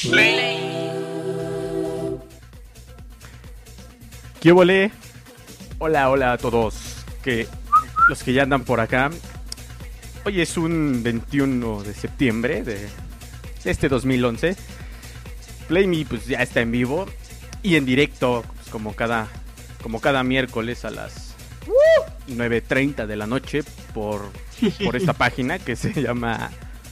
¿Qué volé? Hola, hola a todos, los que ya andan por acá. Hoy es un 21 de septiembre de este 2011. Play Me pues ya está en vivo y en directo, pues, como cada miércoles a las 9:30 de la noche por esta página que se llama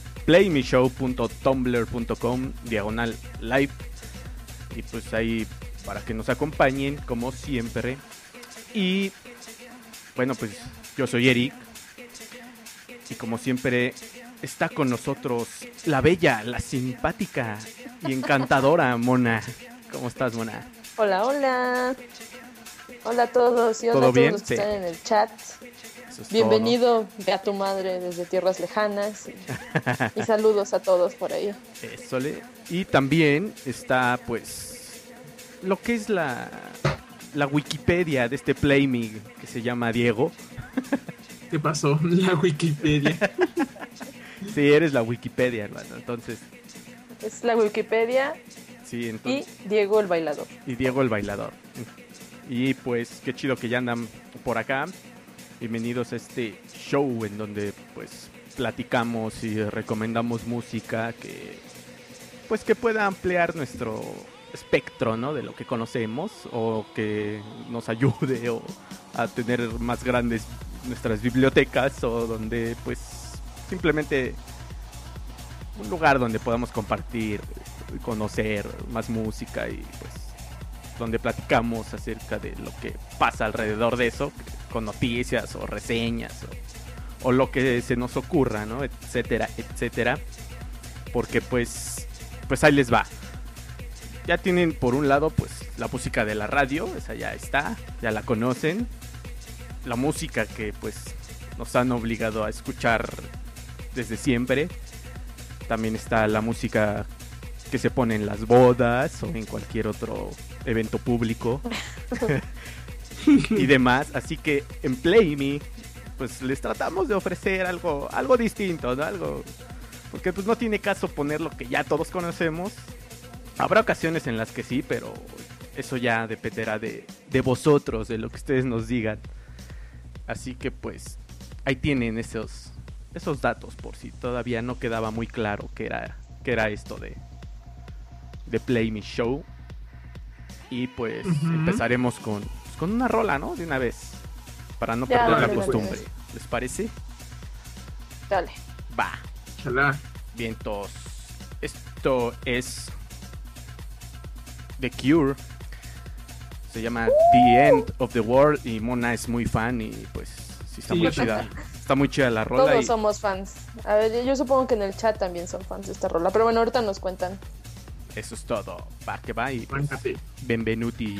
playmeshow.tumblr.com/live. Y pues ahí para que nos acompañen como siempre. Y bueno, pues yo soy Eric y como siempre está con nosotros la bella, la simpática y encantadora Mona. ¿Cómo estás, Mona? Hola, hola. Hola a todos y hola a todos bien? los que Sí. están en el chat. Bienvenido de a tu madre desde tierras lejanas y saludos a todos por ahí. Eso. Y también está pues lo que es la Wikipedia de este Play Me que se llama Diego. ¿Qué pasó? La Wikipedia. Sí, eres la Wikipedia, hermano. Entonces. Es la Wikipedia. Sí, entonces. Y Diego el bailador. Y Diego el bailador. Y pues qué chido que ya andan por acá. Bienvenidos a este show en donde pues platicamos y recomendamos música que pueda ampliar nuestro espectro, ¿no? De lo que conocemos o que nos ayude o a tener más grandes nuestras bibliotecas o donde pues simplemente un lugar donde podamos compartir, conocer más música y pues donde platicamos acerca de lo que pasa alrededor de eso, con noticias o reseñas o lo que se nos ocurra, ¿no? Etcétera, etcétera. Porque pues ahí les va. Ya tienen por un lado pues la música de la radio, esa ya está, ya la conocen. La música que pues nos han obligado a escuchar desde siempre. También está la música que se pone en las bodas o en cualquier otro evento público y demás. Así que en Play Me pues les tratamos de ofrecer algo distinto, ¿no? Algo, porque pues no tiene caso poner lo que ya todos conocemos. Habrá ocasiones en las que sí, pero eso ya dependerá de vosotros, de lo que ustedes nos digan. Así que pues ahí tienen esos datos por si todavía no quedaba muy claro qué era esto de Play Me Show. Y pues empezaremos con una rola, ¿no? De una vez, para no perder la costumbre. ¿Les parece? Dale. Va. Chalá. Vientos. Esto es The Cure. Se llama The End of the World y Mona es muy fan y pues sí está muy chida. Está muy chida la rola. Todos somos fans. A ver, yo supongo que en el chat también son fans de esta rola, pero bueno, ahorita nos cuentan. Eso es todo. Va que va y pues, Cuéntate. benvenuti.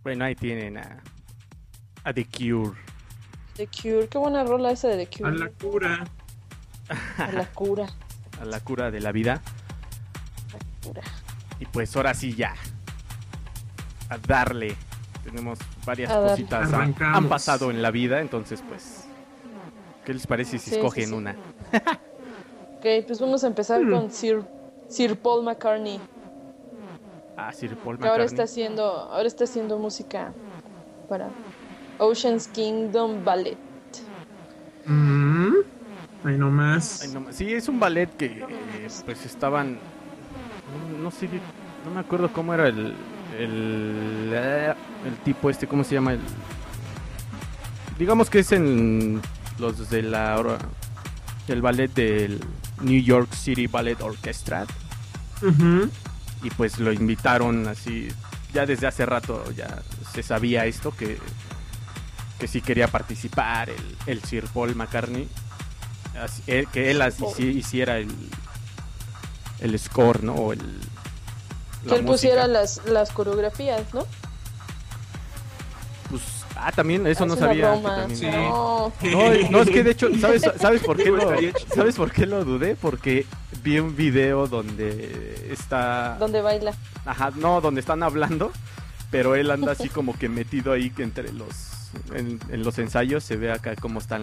Bueno, ahí tienen a The Cure. The Cure, qué buena rola esa de The A Cure. la cura. A la cura. A la cura de la vida. La cura. Y pues ahora sí ya. A darle. Tenemos varias A darle. cositas Arrancamos. han pasado en la vida, entonces pues... ¿Qué les parece si Sí, escogen sí, sí. una? Ok, pues vamos a empezar con Sir Paul McCartney. Sir Paul Que ahora está McCartney. haciendo música para Ocean's Kingdom Ballet. Ahí nomás. Ay, sí, es un ballet que pues estaban... No sé, no me acuerdo cómo era el tipo este, ¿cómo se llama? Digamos que es en los de el ballet del New York City Ballet Orchestra. Ujú. Y pues lo invitaron así, ya desde hace rato ya se sabía esto, que sí quería participar el Sir Paul McCartney, que él hiciera el score, ¿no? O Que él pusiera las coreografías, ¿no? Pues, también, eso no Es una sabía. broma. Que también- Sí. No. No, es que de hecho, ¿sabes por qué Estaría chido. ¿sabes por qué lo dudé? Porque vi un video donde está... ¿Dónde baila? Ajá, no, donde están hablando, pero él anda así como que metido ahí entre en los ensayos, se ve acá cómo están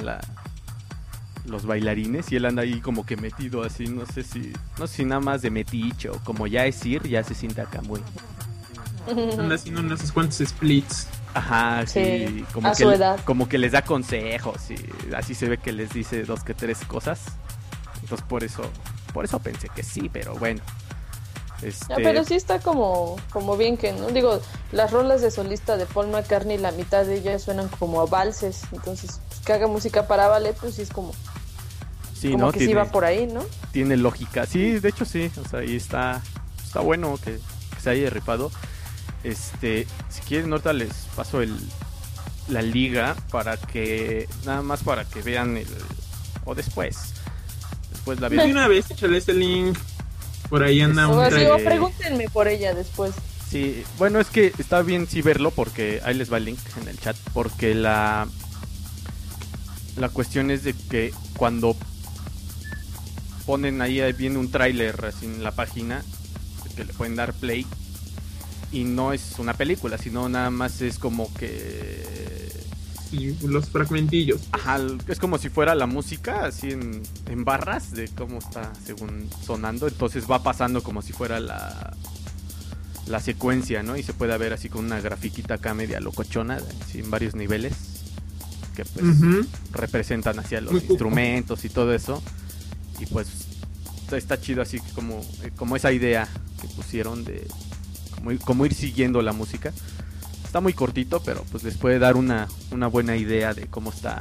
los bailarines y él anda ahí como que metido así, no sé si nada más de metiche o como ya es ir, ya se siente acá muy... Anda haciendo unos cuantos splits. Ajá, sí, Sí, como a que su edad. como que les da consejos y así se ve que les dice 2 que 3 cosas. Entonces por eso pensé que sí, pero bueno. Ya, pero sí está como bien que, ¿no? Digo, las rolas de solista de Paul McCartney, la mitad de ellas suenan como a valses. Entonces, pues, que haga música para ballet, pues sí es como sí, como ¿no? que sí va por ahí, ¿no? Tiene lógica. Sí, de hecho sí, o sea, ahí está bueno que se haya rifado. Si quieren ahorita les paso la liga para que nada más para que vean o después la De vean. una vez, échale este link. Por ahí anda O un así, trailer. o pregúntenme por ella después. Sí, bueno, es que está bien sí verlo porque ahí les va el link en el chat porque la cuestión es de que cuando ponen ahí viene un tráiler así en la página que le pueden dar play y no es una película, sino nada más es como que Sí, los fragmentillos. ajá, es como si fuera la música así en barras de cómo está según sonando, entonces va pasando como si fuera la secuencia, ¿no? Y se puede ver así con una grafiquita acá media locochona, así en varios niveles que pues Ujú. representan hacia los Muy cool. instrumentos y todo eso. Y pues está chido así como esa idea que pusieron de como ir siguiendo la música. Está muy cortito, pero pues les puede dar una buena idea de cómo está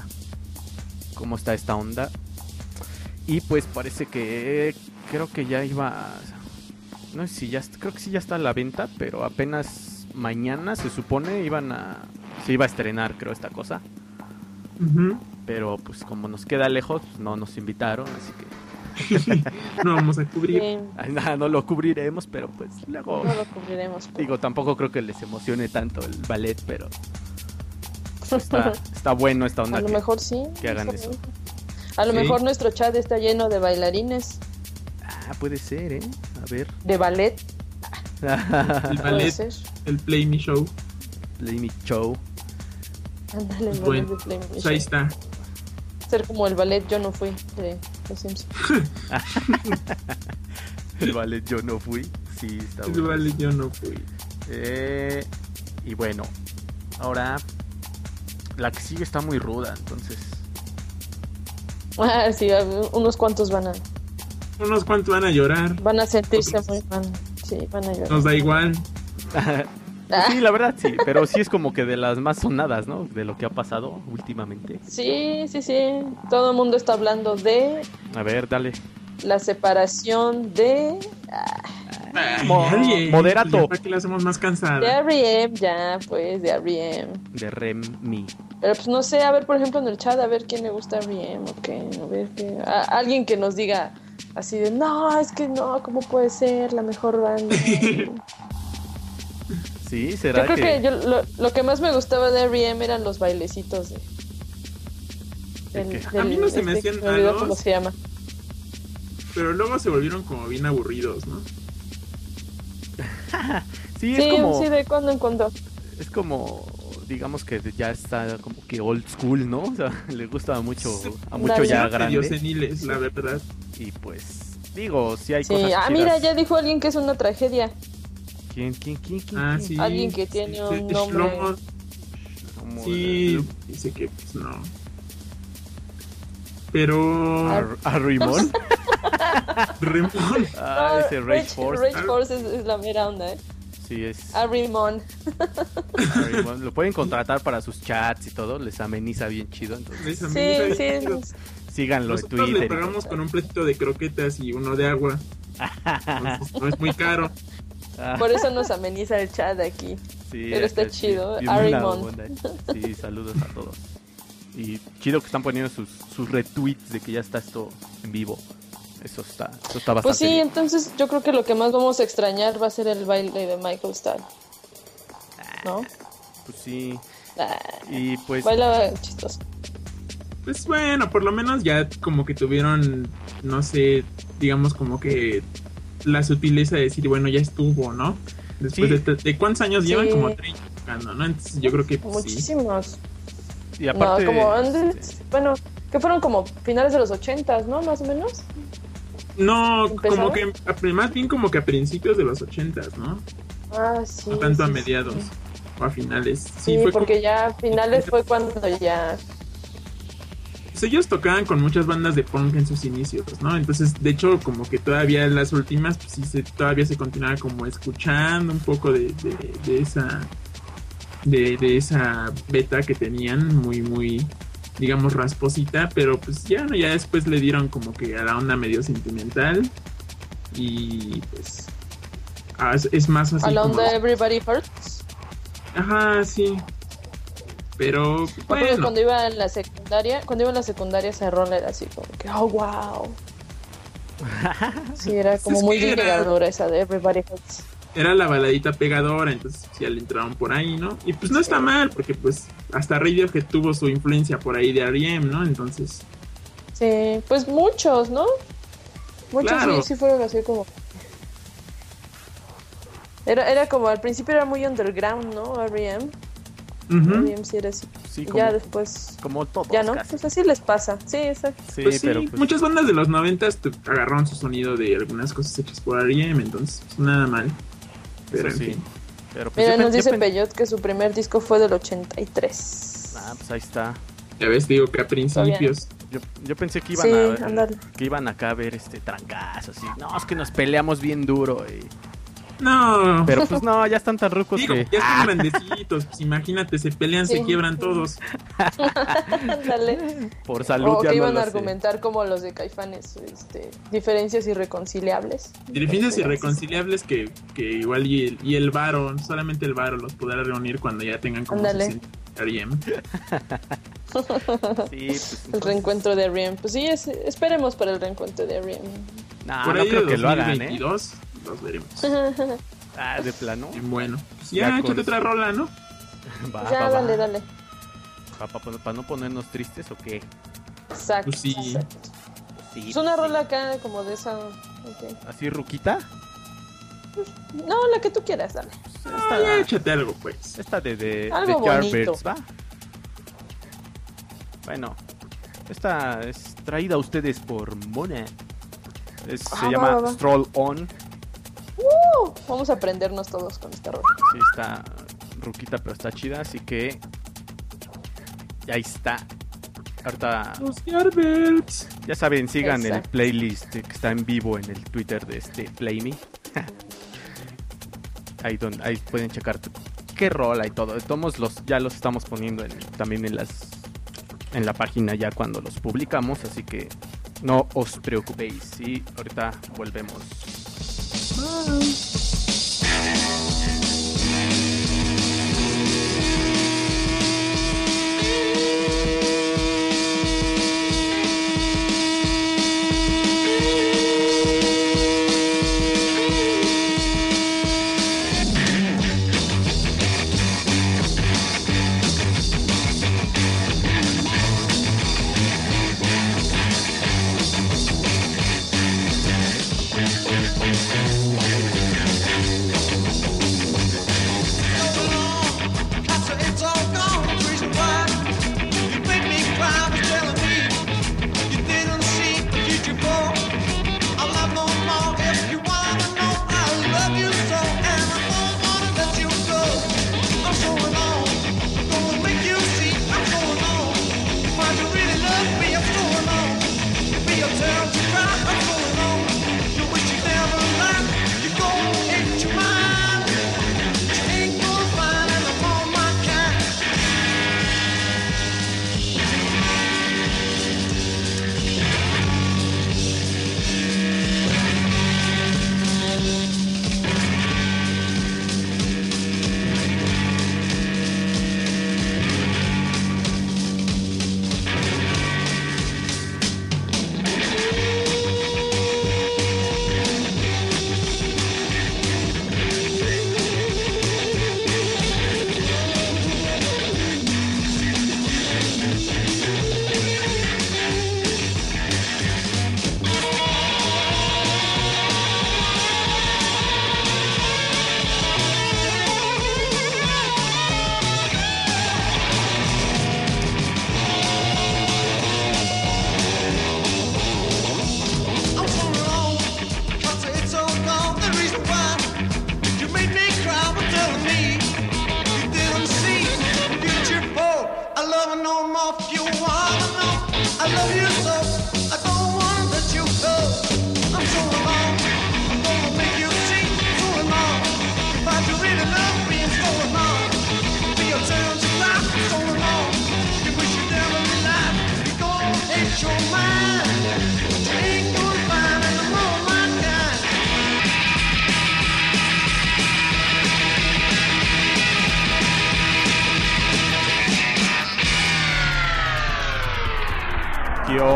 esta onda. Y pues parece que creo que ya iba, no sé si ya, creo que sí ya está a la venta, pero apenas mañana se supone se iba a estrenar, creo, esta cosa. Ujú. Pero pues como nos queda lejos, pues, no nos invitaron, así que No vamos a cubrir. Sí, no lo cubriremos, pero pues luego no lo cubriremos. digo, tampoco creo que les emocione tanto el ballet, pero está bueno esta onda A lo que, mejor sí. que hagan no eso. sé. A lo Sí. mejor nuestro chat está lleno de bailarines Puede ser, a ver. de ballet. El Puede ballet, ser. el Play Me Show. Play Me Show. Ándale, el ballet Bueno, de Play Me pues ahí Show. está. Ser como el ballet Yo No Fui de Los Simpsons. El ballet yo no fui. Sí, está El bueno. ballet yo no fui. Y bueno, ahora la que sigue está muy ruda, entonces. Ah, sí, unos cuantos Unos cuantos van a llorar. van a sentirse Otros. muy mal. Sí, van a llorar. Nos da igual. Sí, la verdad sí, pero sí es como que de las más sonadas, ¿no? De lo que ha pasado últimamente. Sí. Todo el mundo está hablando de A ver, dale. la separación de Moderato. Pues ya para que la hacemos más cansada. R.E.M. Ya, pues, de R.E.M. De Remy. Pero pues no sé, a ver, por ejemplo, en el chat, a ver quién le gusta R.E.M. o qué, a ver qué. Alguien que nos diga así de, no, es que no, ¿cómo puede ser la mejor banda? Sí, Sí, será yo creo que lo que más me gustaba de R.E.M. eran los bailecitos a mí no se me hacían me olvidó malos, cómo se llama. pero luego se volvieron como bien aburridos, ¿no? Sí, es como... Sí, de cuando en cuando. Es como, digamos que ya está como que old school, ¿no? O sea, le gusta mucho, a mucho Dale. ya Medio grande. seniles, la verdad. Y pues, digo, si hay Sí, cosas chidas. mira, ya dijo alguien que es una tragedia. ¿Quién? Ah, ¿Quién? sí. Alguien que tiene un nombre. Shlomo, Como sí, dice que pues no. Pero... ¿A Rimón? Remón. Ah, ese Rage Force. Rage Force es la mera onda, ¿eh? Sí, es Arrimon. Rimón. Lo pueden contratar para sus chats y todo, les ameniza bien chido. Entonces, Sí. síganlo en Nosotros Twitter. le pagamos con un platito de croquetas y uno de agua. Entonces, no es muy caro. Por eso nos ameniza el chat aquí. Sí, Pero está chido. bien buena Arrimon. onda. Sí, saludos a todos. Y chido que están poniendo sus retweets de que ya está esto en vivo. Eso está bastante Pues sí, bien. entonces yo creo que lo que más vamos a extrañar va a ser el baile de Michael Starr. ¿No? Pues sí. Ah, Y pues baila chistoso. Pues bueno, por lo menos ya como que tuvieron, no sé, digamos como que la sutileza de decir, bueno, ya estuvo, ¿no? Después Sí. de cuántos años Sí. llevan, como 30 tocando, ¿no? Entonces yo creo que pues, sí. Muchísimos. y aparte No, como antes, bueno, que fueron como finales de los 80s, ¿no? Más o menos. No, ¿Empezaba? como que más bien como que a principios de los 80s, ¿no? Ah, sí. No tanto a sí, mediados sí. o a finales. Sí, fue porque como- ya a finales fue cuando ya... pues ellos tocaban con muchas bandas de punk en sus inicios, ¿no? Entonces, de hecho, como que todavía en las últimas, pues sí, todavía se continuaba como escuchando un poco de esa de esa beta que tenían, muy, digamos, rasposita, pero pues ya después le dieron como que a la onda medio sentimental y pues es más así A la como... onda Everybody Hurts. Ajá, sí. Pero Porque bueno, cuando iba en la secundaria ese rol era así como que, oh, wow. Sí, era como Es muy que era- llegadora esa de Everybody Hurts. era la baladita pegadora, entonces ya le entraron por ahí, ¿no? Y pues no está mal, porque pues hasta Radiohead tuvo su influencia por ahí de R.E.M., ¿no? Entonces, Sí, pues muchos, ¿no? Muchos Claro. sí fueron así como... Era como, al principio era muy underground, ¿no? R.E.M. ujú. R.E.M. sí era así. sí, Y como, ya después... como todos Ya no, casi. pues así les pasa. Sí, exacto. Sí, Pues sí, pero pues, muchas bandas de los 90s agarraron su sonido de algunas cosas hechas por R.E.M., entonces pues, nada mal. Pero eso en sí. fin. Pero pues Mira, yo nos pen- yo dice pen- Peyot que su primer disco fue del 83. Ah, pues ahí está. Ya ves, digo que a principios. Yo pensé que iban Sí, ándale. que iban acá a ver trancazos así. No, es que nos peleamos bien duro. No, Pero pues no, ya están tan rucos digo, que ya están grandecitos, pues imagínate, se pelean, Sí. se quiebran todos. Ándale. por salud O ya que no iban lo a sé. argumentar como los de Caifanes, diferencias irreconciliables. Diferencias irreconciliables que igual y el varo, solamente el varo los podrá reunir cuando ya tengan como Ándale. 60 R.E.M. Sí, pues El entonces- reencuentro de R.E.M. Pues sí, esperemos para el reencuentro de R.E.M. No, Por no ahí creo de que lo hagan, 2022 los veremos. Ah, de plano. Y bueno, pues Ya ya, con- échate otra rola, ¿no? Va, Ya, va, va. dale. Para no ponernos tristes o qué. Exacto. Pues sí. exacto. Sí, Es una sí. rola acá como de esa... ok. ¿Así ruquita? No, la que tú quieras, dale. Ah, ya échate algo, pues. Esta de Algo Yardbirds, bonito. ¿va? Bueno, esta es traída a ustedes por Mona. Se Va, llama va. Stroll On. Vamos a aprendernos todos con esta rola. Sí, está ruquita, pero está chida, así que ahí está. Ahorita, Los Yardbirds. ya saben, sigan el Exacto. playlist que está en vivo en el Twitter de Play Me. ahí pueden checar qué rola y todo. Todos ya los estamos poniendo también en la página ya cuando los publicamos, así que no os preocupéis. Y ahorita volvemos.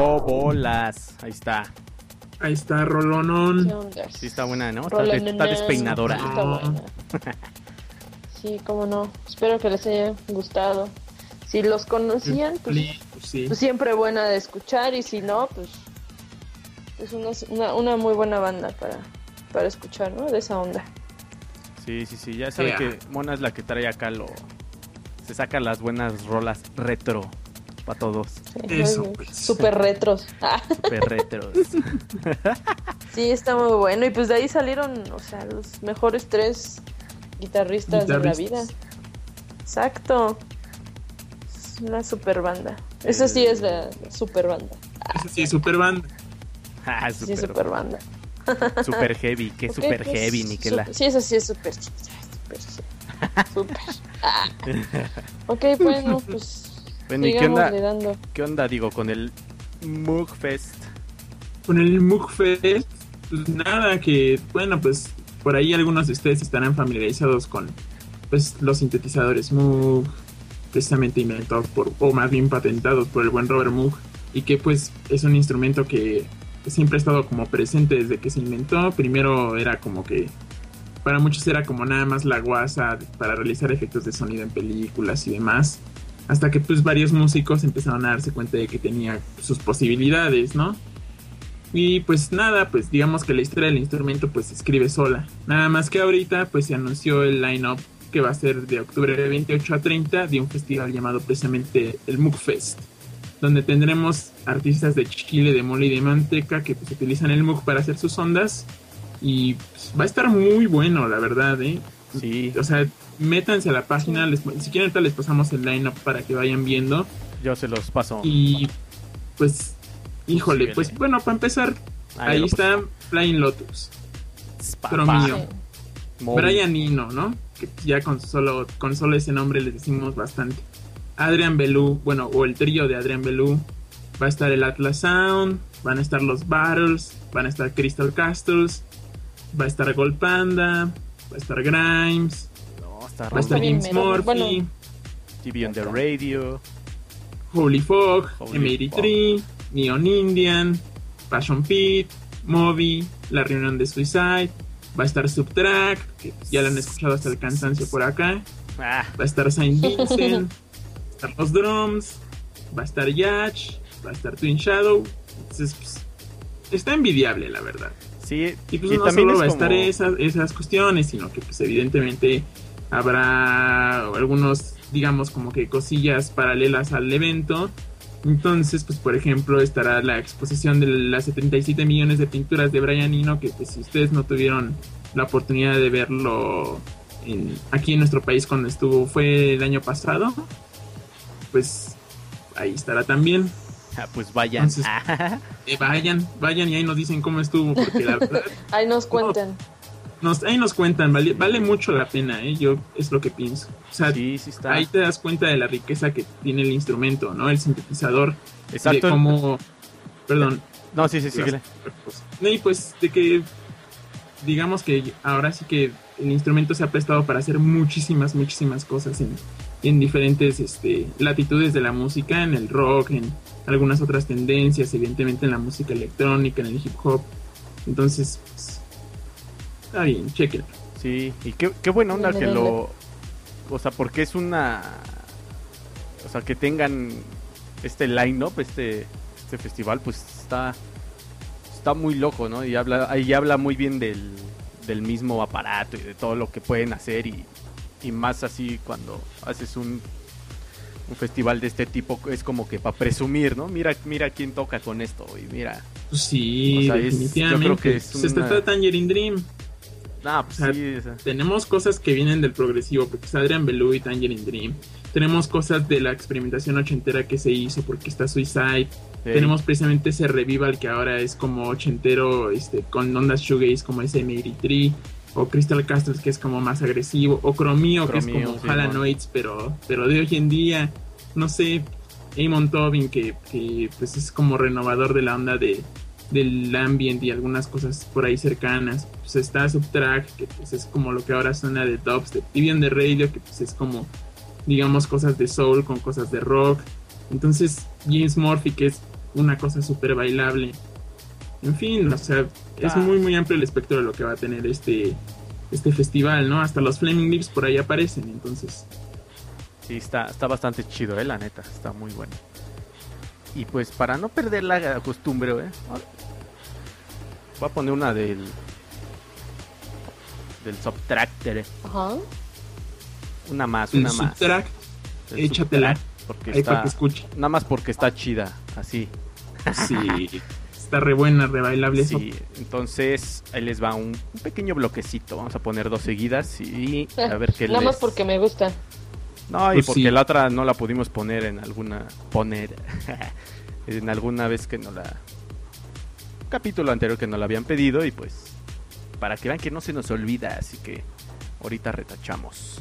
Oh, bolas. Ahí está. Ahí está, Rolonón. ¿Qué onda? Sí, está buena, ¿no? Rolonón. Está despeinadora. Sí, está buena. Sí, cómo no. Espero que les haya gustado. Si los conocían, pues Sí. pues siempre buena de escuchar, y si no, pues es una muy buena banda para escuchar, ¿no? De esa onda. Sí, ya sabe que Mona es la que trae acá se saca las buenas rolas retro para todos. Sí, Eso, pues. Super retros. Super retros. Sí, está muy bueno, y pues de ahí salieron, o sea, los mejores 3 guitarristas de la vida. Exacto. Es una super banda. Esa sí es la super banda. Esa sí es super banda. Ah, Sí, es super banda. Super heavy, qué Okay, super pues, heavy, Niquela. Sí, esa sí es super. Super. Ok, bueno, pues Bueno, ¿y qué onda? dando. ¿Qué onda, digo, con el Mugfest? Con el Mugfest, pues nada, que bueno, pues por ahí algunos de ustedes estarán familiarizados con pues los sintetizadores Moog, precisamente inventados o más bien patentados por el buen Robert Moog, y que pues es un instrumento que siempre ha estado como presente desde que se inventó. Primero era como que para muchos era como nada más la guasa para realizar efectos de sonido en películas y demás, hasta que pues varios músicos empezaron a darse cuenta de que tenía sus posibilidades, ¿no? Y pues nada, pues digamos que la historia del instrumento pues se escribe sola. Nada más que ahorita pues se anunció el line-up que va a ser de octubre 28 a 30 de un festival llamado precisamente el Mugfest, donde tendremos artistas de chile, de mole y de manteca que pues utilizan el Moog para hacer sus ondas, y pues, va a estar muy bueno, la verdad, ¿eh? Sí. O sea, métanse a la página, si quieren ahorita les pasamos el line-up para que vayan viendo. Yo se los paso. Y pues, híjole, Síguele. pues bueno, para empezar, ahí lo está Flying Lotus, Papá. Cromio, Moby. Brian Eno, ¿no? Que ya con solo ese nombre les decimos bastante. Adrian Belew, bueno, o el trío de Adrian Belew. Va a estar el Atlas Sound, van a estar los Battles, van a estar Crystal Castles, va a estar Gold Panda, va a estar Grimes, No, está va a estar raro. James Murphy, Bueno. TV on the Radio. Holy Fog, Holy M83, Neon Indian, Passion Pit, Moby, La Reunión de Suicide, va a estar Subtract, que ya lo han escuchado hasta el cansancio por acá, Ah, va a estar Saint Vincent, va a estar los Drums, va a estar Yatch, va a estar Twin Shadow. Entonces, pues, está envidiable, la verdad. sí. Y pues y no también solo va a es estar como... esas cuestiones, sino que pues evidentemente habrá algunos, digamos, como que cosillas paralelas al evento. Entonces, pues por ejemplo, estará la exposición de las 77 millones de pinturas de Brian Eno, que pues si ustedes no tuvieron la oportunidad de verlo aquí en nuestro país cuando fue el año pasado, pues ahí estará también. Ah, pues vayan. Entonces, vayan y ahí nos dicen cómo estuvo, porque la verdad Ahí nos cuentan. ahí nos cuentan, vale mucho la pena, yo es lo que pienso. O sea, Sí está. ahí te das cuenta de la riqueza que tiene el instrumento, ¿no? El sintetizador. Exacto. De cómo, perdón. No, sí, síguele. Y pues de que digamos que ahora sí que el instrumento se ha prestado para hacer muchísimas cosas en diferentes latitudes de la música, en el rock, en algunas otras tendencias, evidentemente en la música electrónica, en el hip hop. Entonces, pues, está bien, chequen. Sí, y qué buena onda que lo... O sea, porque es una... O sea, que tengan este line-up, este festival, pues está muy loco, ¿no? Y habla muy bien del mismo aparato y de todo lo que pueden hacer, y más así cuando haces un festival de este tipo, es como que para presumir, ¿no? Mira quién toca con esto, y mira. Pues sí, O sea, definitivamente. yo creo que es Se está Tangerine Dream. Ah, pues O sea, sí. O sea, tenemos cosas que vienen del progresivo, porque está Adrian Belew y Tangerine Dream. Tenemos cosas de la experimentación ochentera que se hizo, porque está Suicide. sí. Tenemos precisamente ese revival que ahora es como ochentero, con ondas shoegaze como ese M83, o Crystal Castles, que es como más agresivo, o Cromio, que es como sí, Halanoids, pero de hoy en día. No sé, Amon Tobin, que pues es como renovador de la onda del ambient y algunas cosas por ahí cercanas. Pues está Subtract, que pues es como lo que ahora suena de dubstep. TV on the Radio, que pues es como, digamos, cosas de soul con cosas de rock. Entonces James Murphy, que es una cosa súper bailable. En fin, o sea, es muy muy amplio el espectro de lo que va a tener este festival, ¿no? Hasta los Flaming Lips por ahí aparecen, entonces. Sí, está bastante chido, la neta, está muy bueno. Y pues para no perder la costumbre, voy a poner una del Subtractor. Ajá. Una más. Échatela. Porque ahí para que escuche. Nada más porque está chida, así. Sí, está re buena, re bailable. Sí, entonces ahí les va un pequeño bloquecito. Vamos a poner 2 seguidas y a ver qué nada más porque me gusta. No, y pues porque la otra no la pudimos poner en alguna vez que no la capítulo anterior que nos la habían pedido, y pues para que vean que no se nos olvida, así que ahorita retachamos.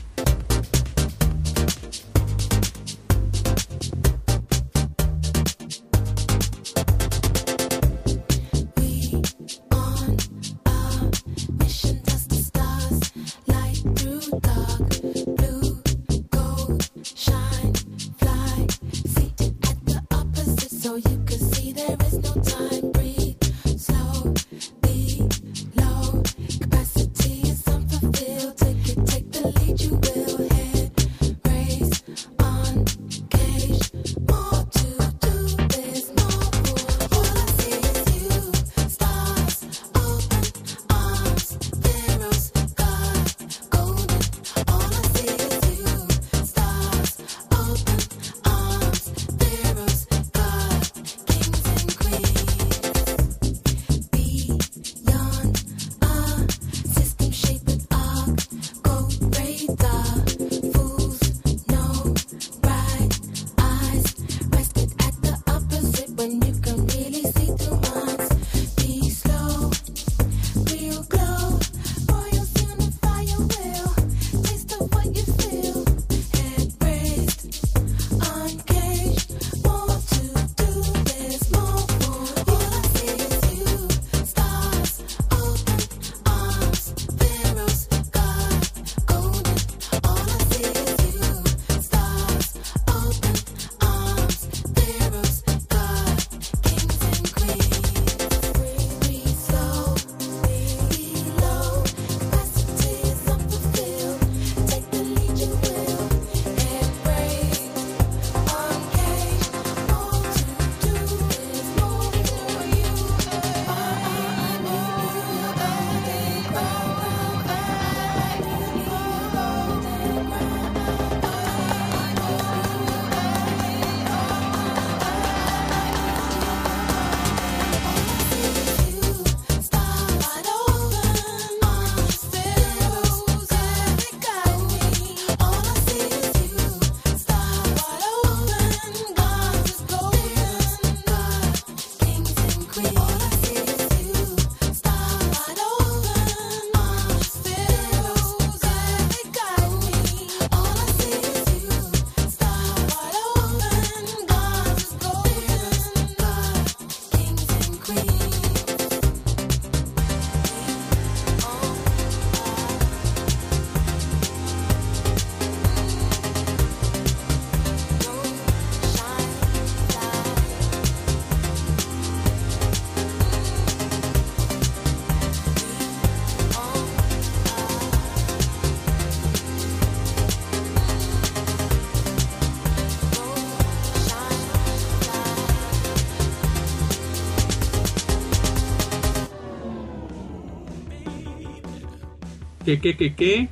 ¿Qué? ¿Qué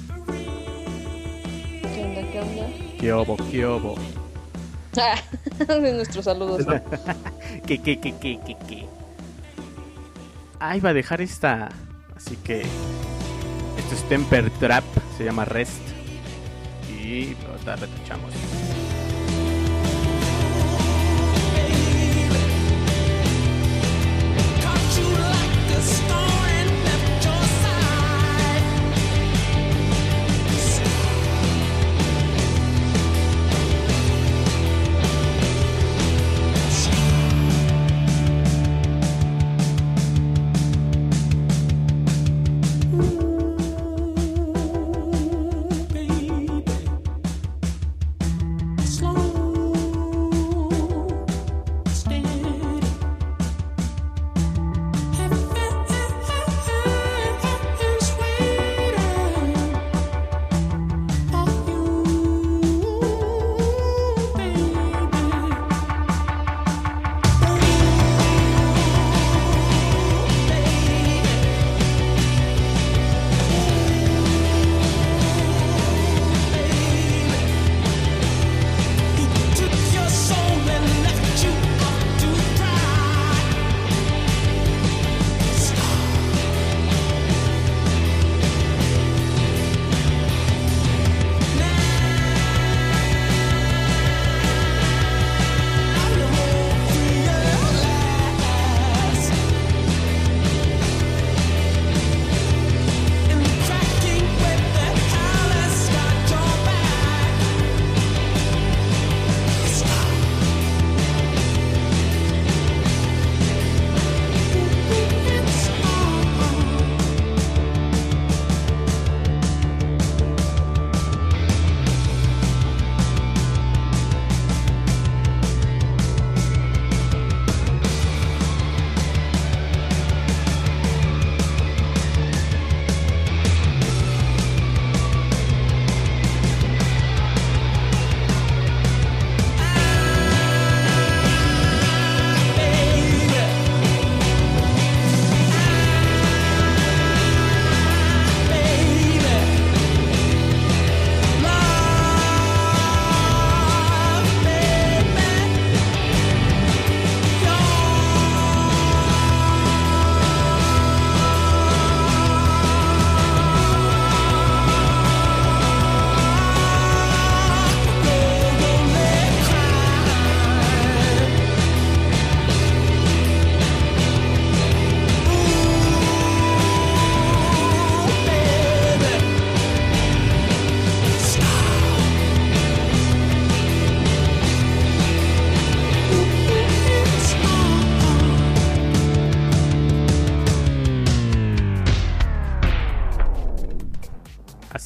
onda? ¿Qué obo? De nuestros saludos. ¿Qué? Ah, iba a dejar esta. Así que esto es Temper Trap, se llama Rest. Y ahorita retachamos.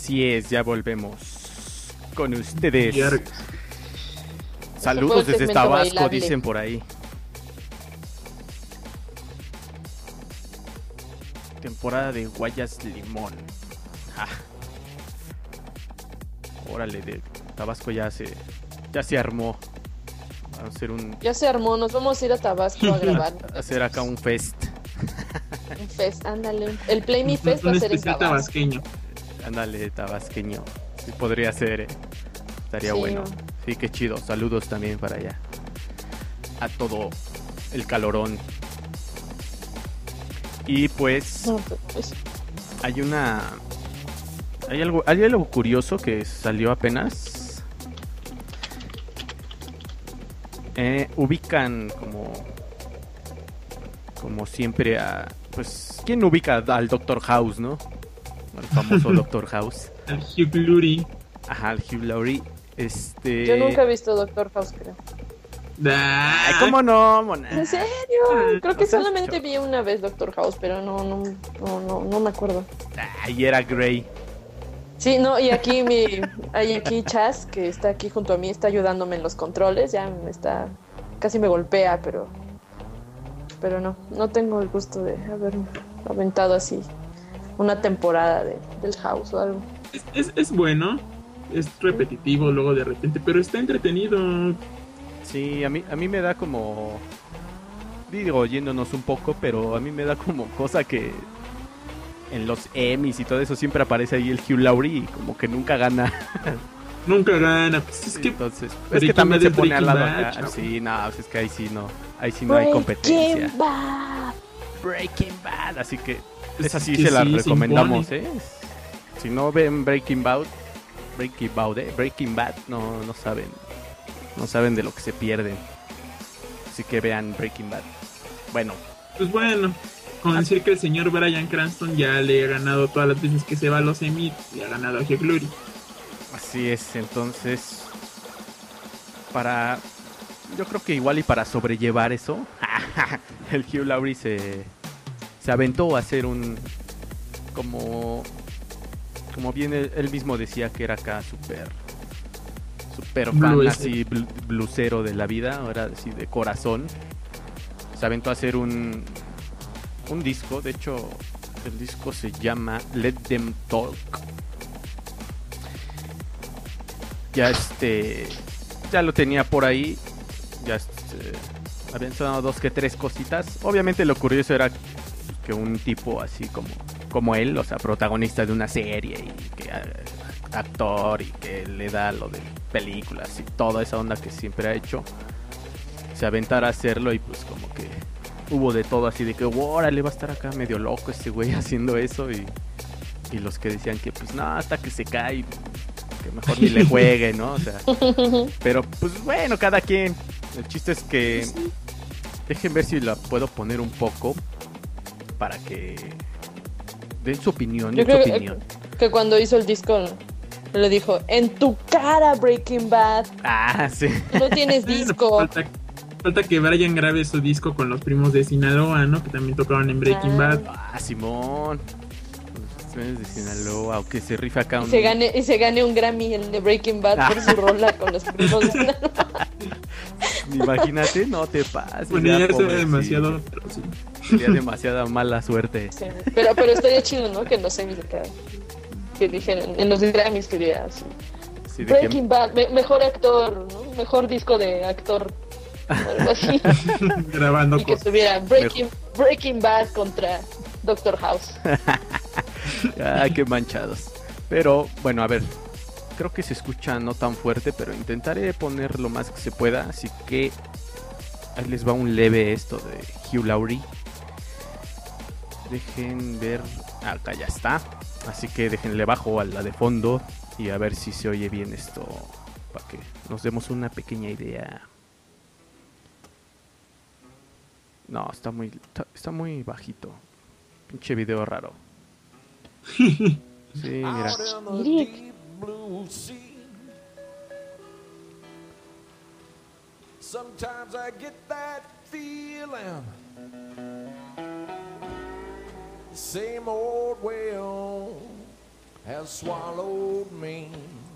Así es, ya volvemos con ustedes. Saludos desde Tabasco, bailable. Dicen por ahí. Temporada de guayas limón. Ah. Órale, de Tabasco ya se armó. Vamos a hacer ya se armó, nos vamos a ir a Tabasco a grabar. A hacer acá un fest. Un fest, ándale. El Play Me Fest va a ser en Tabasco. Tabasqueño. Ándale, tabasqueño. Sí, podría ser, Estaría bueno. Sí, qué chido. Saludos también para allá. A todo el calorón. Y pues... Hay algo curioso que salió apenas. Ubican como siempre a... Pues, ¿quién ubica al Doctor House, no? El famoso Doctor House. Al Hugh Laurie. Ajá, al Hugh Laurie. Yo nunca he visto Doctor House, creo. Ay, ¿cómo no, mona? ¿En serio? Creo que solamente vi una vez Doctor House, pero no me acuerdo. Y era Grey. Sí, no, y aquí aquí Chas, que está aquí junto a mí, está ayudándome en los controles, casi me golpea, pero no tengo el gusto de haber aventado así una temporada del House o algo. Es bueno, es repetitivo luego de repente, pero está entretenido. Sí, a mí me da como... Digo, yéndonos un poco, pero a mí me da como cosa que en los Emmys y todo eso siempre aparece ahí el Hugh Laurie y como que nunca gana. Nunca gana. Pues es que, entonces, es que también se pone al lado acá. Sí, no, es que ahí sí no hay competencia. Breaking Bad. Así que esa sí se la recomendamos, Si no ven Breaking Bad, no saben de lo que se pierden. Así que vean Breaking Bad. Pues bueno, con decir que el señor Bryan Cranston ya le ha ganado todas las veces que se va a los Emmy, y ha ganado a Hugh Laurie. Así es, entonces yo creo que igual y para sobrellevar eso, el Hugh Laurie se aventó a hacer un como bien él mismo decía que era acá súper fan, así blusero de la vida, ahora así de corazón. Se aventó a hacer un disco, de hecho el disco se llama Let Them Talk. Ya lo tenía por ahí, habían sonado 2 que 3 cositas. Obviamente lo curioso era que un tipo así como él, o sea, protagonista de una serie y que actor y que le da lo de películas y toda esa onda que siempre ha hecho, se aventara a hacerlo y pues como que hubo de todo así de que órale, va a estar acá medio loco este güey haciendo eso y los que decían que pues no, hasta que se cae que mejor ni le juegue, ¿no? O sea, pero pues bueno, cada quien. El chiste es que dejen ver si la puedo poner un poco para que den su opinión. Yo creo que cuando hizo el disco le dijo, en tu cara Breaking Bad. Sí. No tienes disco. Falta que Bryan grabe su disco con los primos de Sinaloa, ¿no? Que también tocaban en Breaking Bad. Simón. De Sinaloa, o que se rifa acá y se gane un Grammy el de Breaking Bad por su rola con los primos de Sinaloa. Imagínate, no te pases. Bueno, ya sería demasiado, pero sí. Sería demasiada mala suerte. Sí, pero estaría chido, ¿no? Que no sé, que dijeran en los Grammys que diría así. Sí, Breaking Bad, mejor actor, ¿no? Mejor disco de actor. Algo así. Grabando y que estuviera Breaking Bad contra Doctor House. Qué manchados. Pero bueno, a ver, creo que se escucha no tan fuerte, pero intentaré poner lo más que se pueda. Así que ahí les va un leve esto de Hugh Laurie. Dejen ver. Acá ya está. Así que déjenle bajo a la de fondo y a ver si se oye bien esto, para que nos demos una pequeña idea. No, está muy bajito. Pinche video raro. Sí, mira. Sometimes I get that feeling. Same old way on. has swallowed me.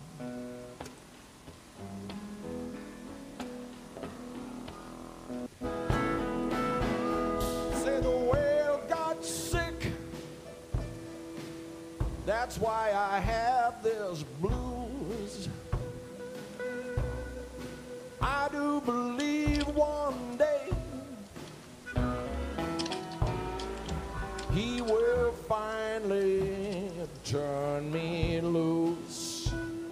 Say the world got sick, that's why I have this blues. I do believe one day he will finally turn me loose.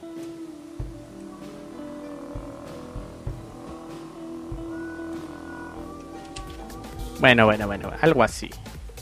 Bueno, algo así.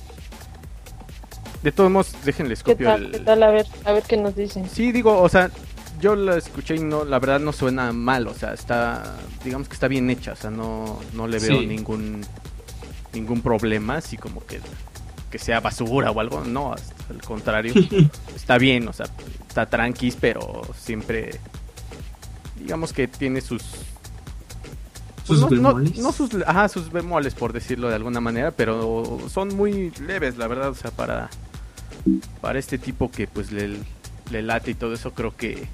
De todos modos, déjenles copio ¿Qué tal? A ver qué nos dicen. Sí, digo, o sea, yo la escuché y no, la verdad no suena mal, o sea, digamos que está bien hecha, o sea, no le veo ningún problema, así como que sea basura o algo, no, hasta al contrario, está bien, o sea, está tranquis, pero siempre, digamos que tiene sus bemoles. No sus bemoles, por decirlo de alguna manera, pero son muy leves, la verdad, o sea, para este tipo que pues le late y todo eso, creo que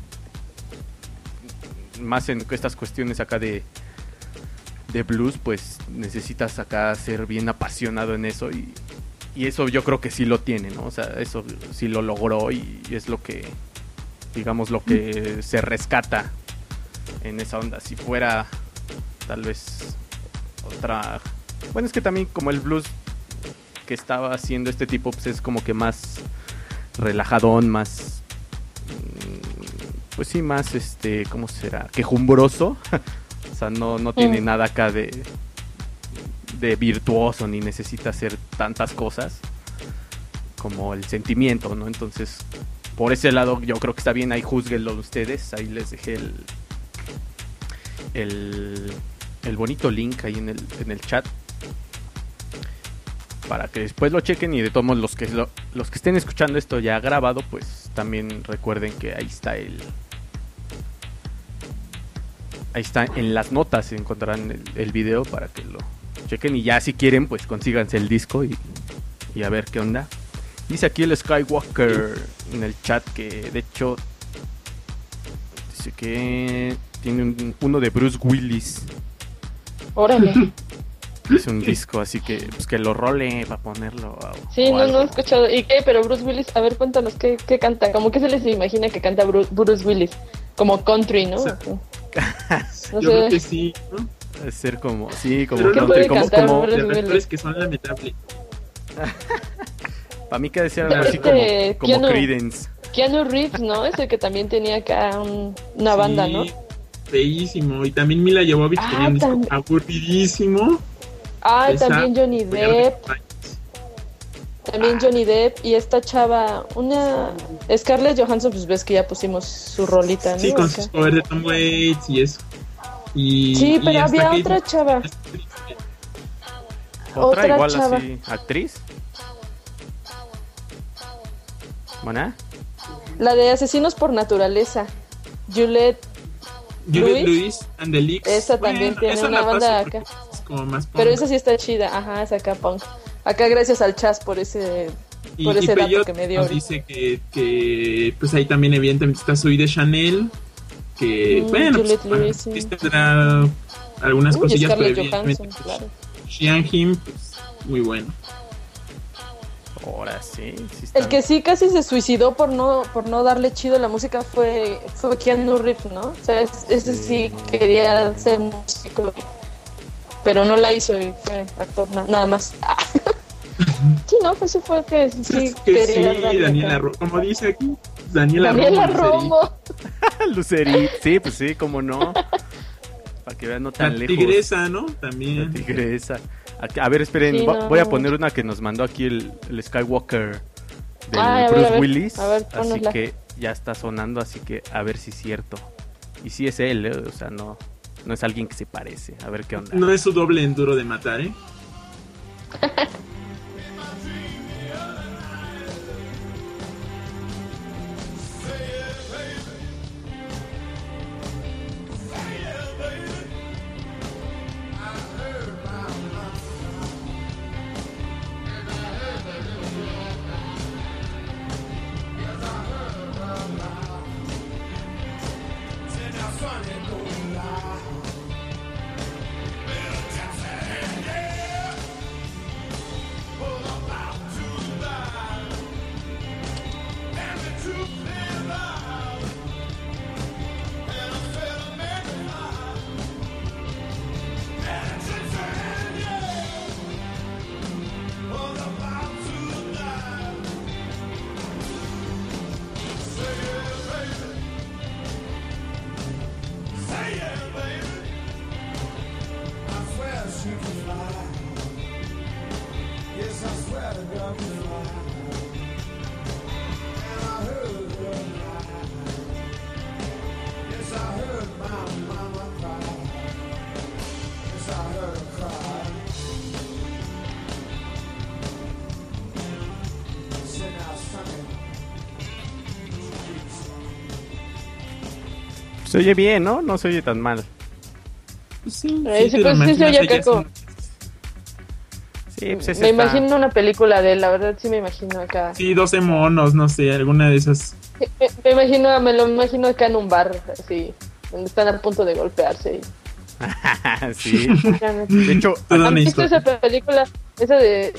más en estas cuestiones acá de blues, pues necesitas acá ser bien apasionado en eso y eso yo creo que sí lo tiene, ¿no? O sea, eso sí lo logró y es lo que, digamos, lo que se rescata en esa onda. Si fuera tal vez otra... Bueno, es que también como el blues que estaba haciendo este tipo, pues es como que más relajadón, más... Pues sí, más ¿cómo será? Quejumbroso. O sea, no tiene nada acá de virtuoso, ni necesita hacer tantas cosas como el sentimiento, ¿no? Entonces, por ese lado yo creo que está bien, ahí júzguenlo ustedes, ahí les dejé el bonito link ahí en el chat para que después lo chequen, y de todos modos los que estén escuchando esto ya grabado, pues también recuerden que ahí está en las notas, encontrarán el video para que lo chequen, y ya si quieren pues consíganse el disco y a ver qué onda. Dice aquí el Skywalker en el chat que de hecho dice que tiene uno de Bruce Willis. Órale. Es un disco, así que pues que lo role para ponerlo. Sí, no he escuchado. ¿Y qué? Pero Bruce Willis, a ver, cuéntanos, ¿qué canta? ¿Cómo que se les imagina que canta Bruce Willis? Como country, ¿no? O sea, no yo sé. creo que sí, ¿no? Es ser como, sí, como Pero ¿qué country, puede cantar como Bruce De Willis? actores que son lamentables. para mí que decía algo así como Creedence. Keanu Reeves, ¿no? Ese que también tenía acá una banda, ¿no? Feísimo. Y también Mila Jovovich tenía un disco también. aburridísimo. También Johnny Depp. También Johnny Depp y esta chava, una Scarlett Johansson, pues ves que ya pusimos su rolita, ¿no? Sí, con Acá. sus covers de Tom Waits y eso. Sí, pero había otra chava. Otra igual chava. así, actriz. ¿Buena? La de Asesinos por Naturaleza. Juliette Lewis and the Leaks. Esa también tiene esa una la banda paso acá. Es como más punk. Pero esa sí está chida, ajá, es acá punk. Acá gracias al Chas por ese Y dato Peyot que me dio. nos dice que pues ahí también evidentemente está Zoe de Chanel, que bueno, pues, Juliette Lewis, sí. tendrá algunas cosillas, pero Scarlett evidentemente Johansson, claro. Xian Him, pues muy bueno. Ahora sí está. El que sí casi se suicidó por no darle chido a la música fue Keanu Reeves, ¿no? O sea, ese sí quería ser músico, pero no la hizo y fue actor nada más. Sí, no, pues sí fue el que sí Es que quería sí, darle Daniela acá. Romo, como dice aquí, Daniela Romo. Lucerit, sí, pues sí, cómo no. Para que vean, no tan La lejos. tigresa, ¿no? La También. tigresa. A ver, esperen, Sí, voy a no. poner una que nos mandó aquí el Skywalker del A Bruce ver, Willis. a ver, así pónosla. que ya está sonando, así que a ver si es cierto. Y si es él, o sea, no es alguien que se parece. A ver qué onda. No es su doble en Duro de Matar, ¿eh? Se oye bien, ¿no? No se oye tan mal. Sí, Pues sí, se oye acá como... Sí, pues ese Me está... imagino una película de él, la verdad sí me imagino acá. Sí, 12 monos, no sé, alguna de esas. Me lo imagino acá en un bar, así, donde están a punto de golpearse. Sí. De hecho, ¿Han visto esa película? Esa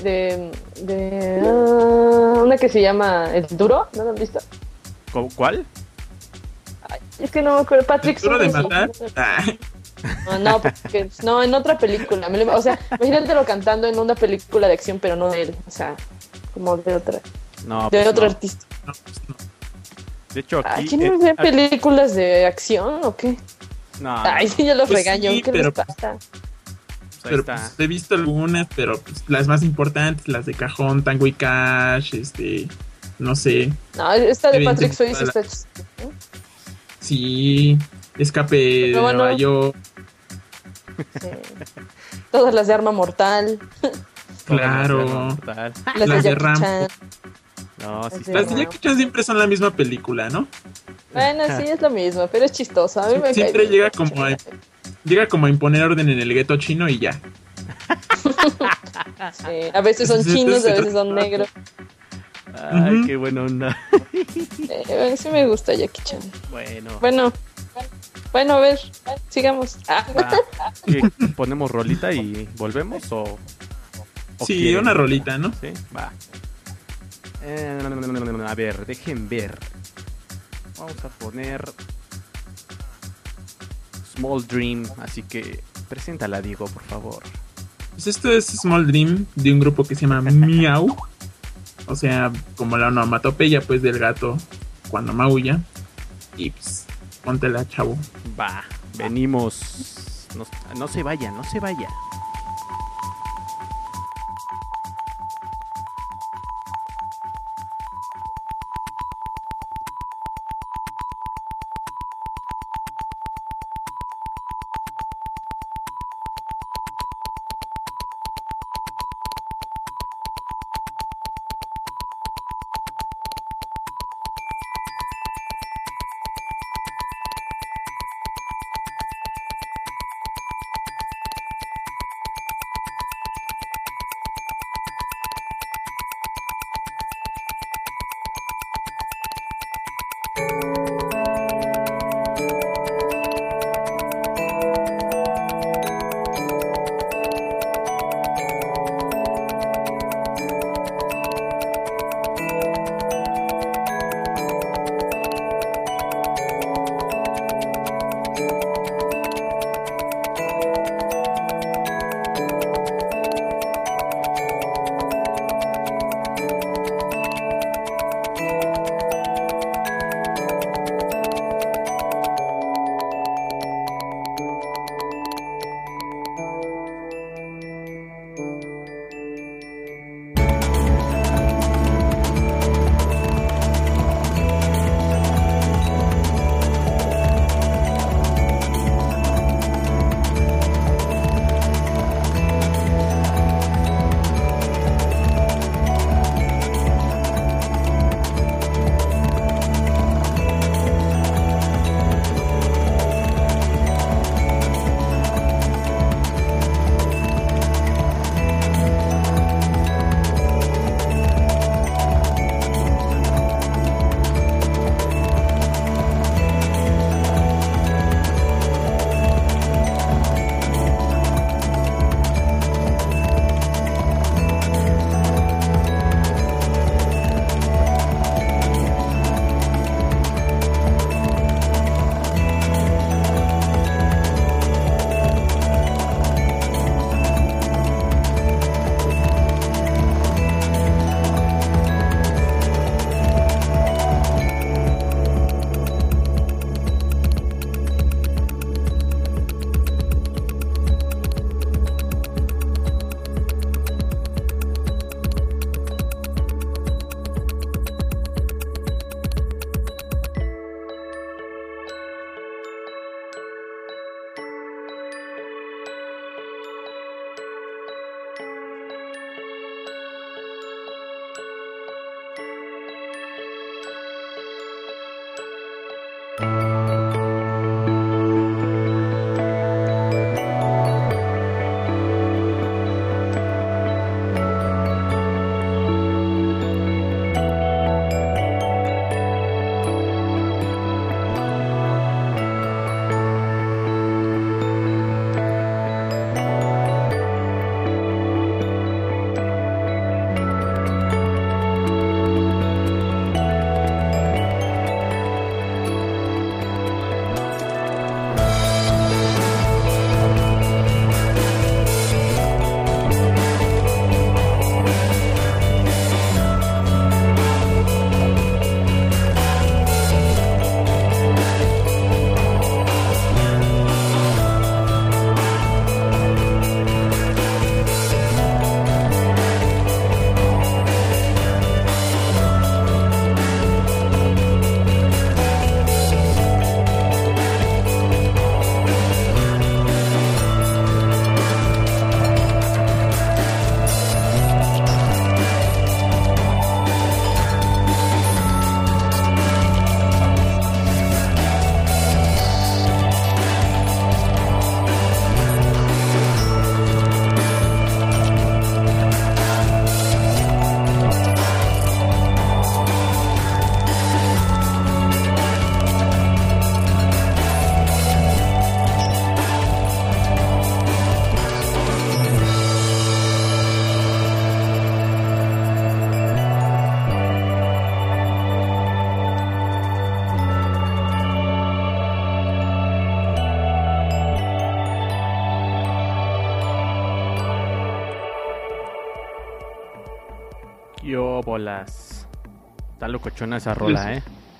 una que se llama El Duro, ¿no la han visto? ¿cuál? Ay, es que no me acuerdo, Patrick ¿Duro de Swayze. matar? Ah, No, en otra película. O sea, imagínatelo cantando en una película de acción, pero no de él. O sea, como de otra. No, De pues otro no. artista. no, pues no. De hecho, aquí... Ay, ¿quién no ve películas de acción o qué? No, Ay, sí, yo los Pues regaño. sí, ¿Qué pero les pasa? ahí Pero está. pues, he visto algunas, pero pues, las más importantes, las de cajón, Tango y Cash, no sé. No, esta de Evidente- Patrick Swayze está chistosa. Sí, Escape de Pero bueno. Nueva York, Sí. Todas las de Arma Mortal. claro. Total. Las Las de de Jackie Rambo. Chan. No, sí Las de está... Las de Jackie Chan siempre son la misma película, ¿no? Bueno, sí, es lo mismo, pero es chistoso. A mí me Siempre cae llega bien. llega como a imponer orden en el gueto chino y ya. Sí, a veces son chinos, a veces son negros. Ay, Ujú. qué buena onda. Sí me gusta Jackie Chan. Bueno, Bueno, a ver, sigamos. va. ¿Qué, ¿ponemos rolita y volvemos o Sí, quieren? una rolita, ¿no? Sí, va. A ver, dejen ver. Vamos a poner Small Dream, así que preséntala, Diego, por favor. Pues esto es Small Dream de un grupo que se llama Miau. O sea, como la onomatopeya pues del gato cuando maulla. Y pues, póntela, chavo. Va, venimos. No se vaya, no se vaya. Yo bolas. Está locochona esa rola,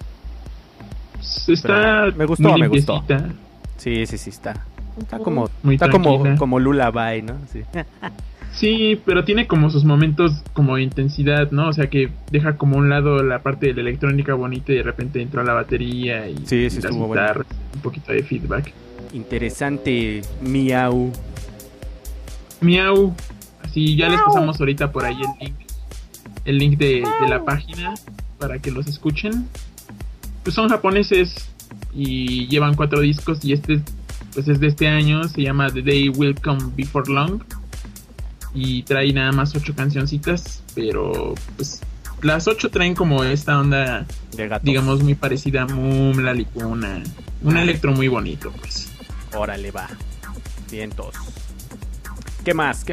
Está me gustó. limpiecita. Sí, está. Está Muy tranquila. como Lullaby, ¿no? Sí. Sí, pero tiene como sus momentos como de intensidad, ¿no? O sea, que deja como a un lado la parte de la electrónica bonita y de repente entra la batería y, Sí, y las estuvo guitarras, un poquito de feedback. Interesante, miau. Miau. Así ya les pasamos ahorita por ahí el link de la página para que los escuchen. Pues son japoneses y llevan 4 discos y este pues es de este año, se llama The Day Will Come Before Long y trae nada más 8 cancioncitas, pero pues las 8 traen como esta onda De gatos. digamos muy parecida a Moom, Lalipuna, un electro muy bonito pues. Órale, va. Vientos. ¿Qué más?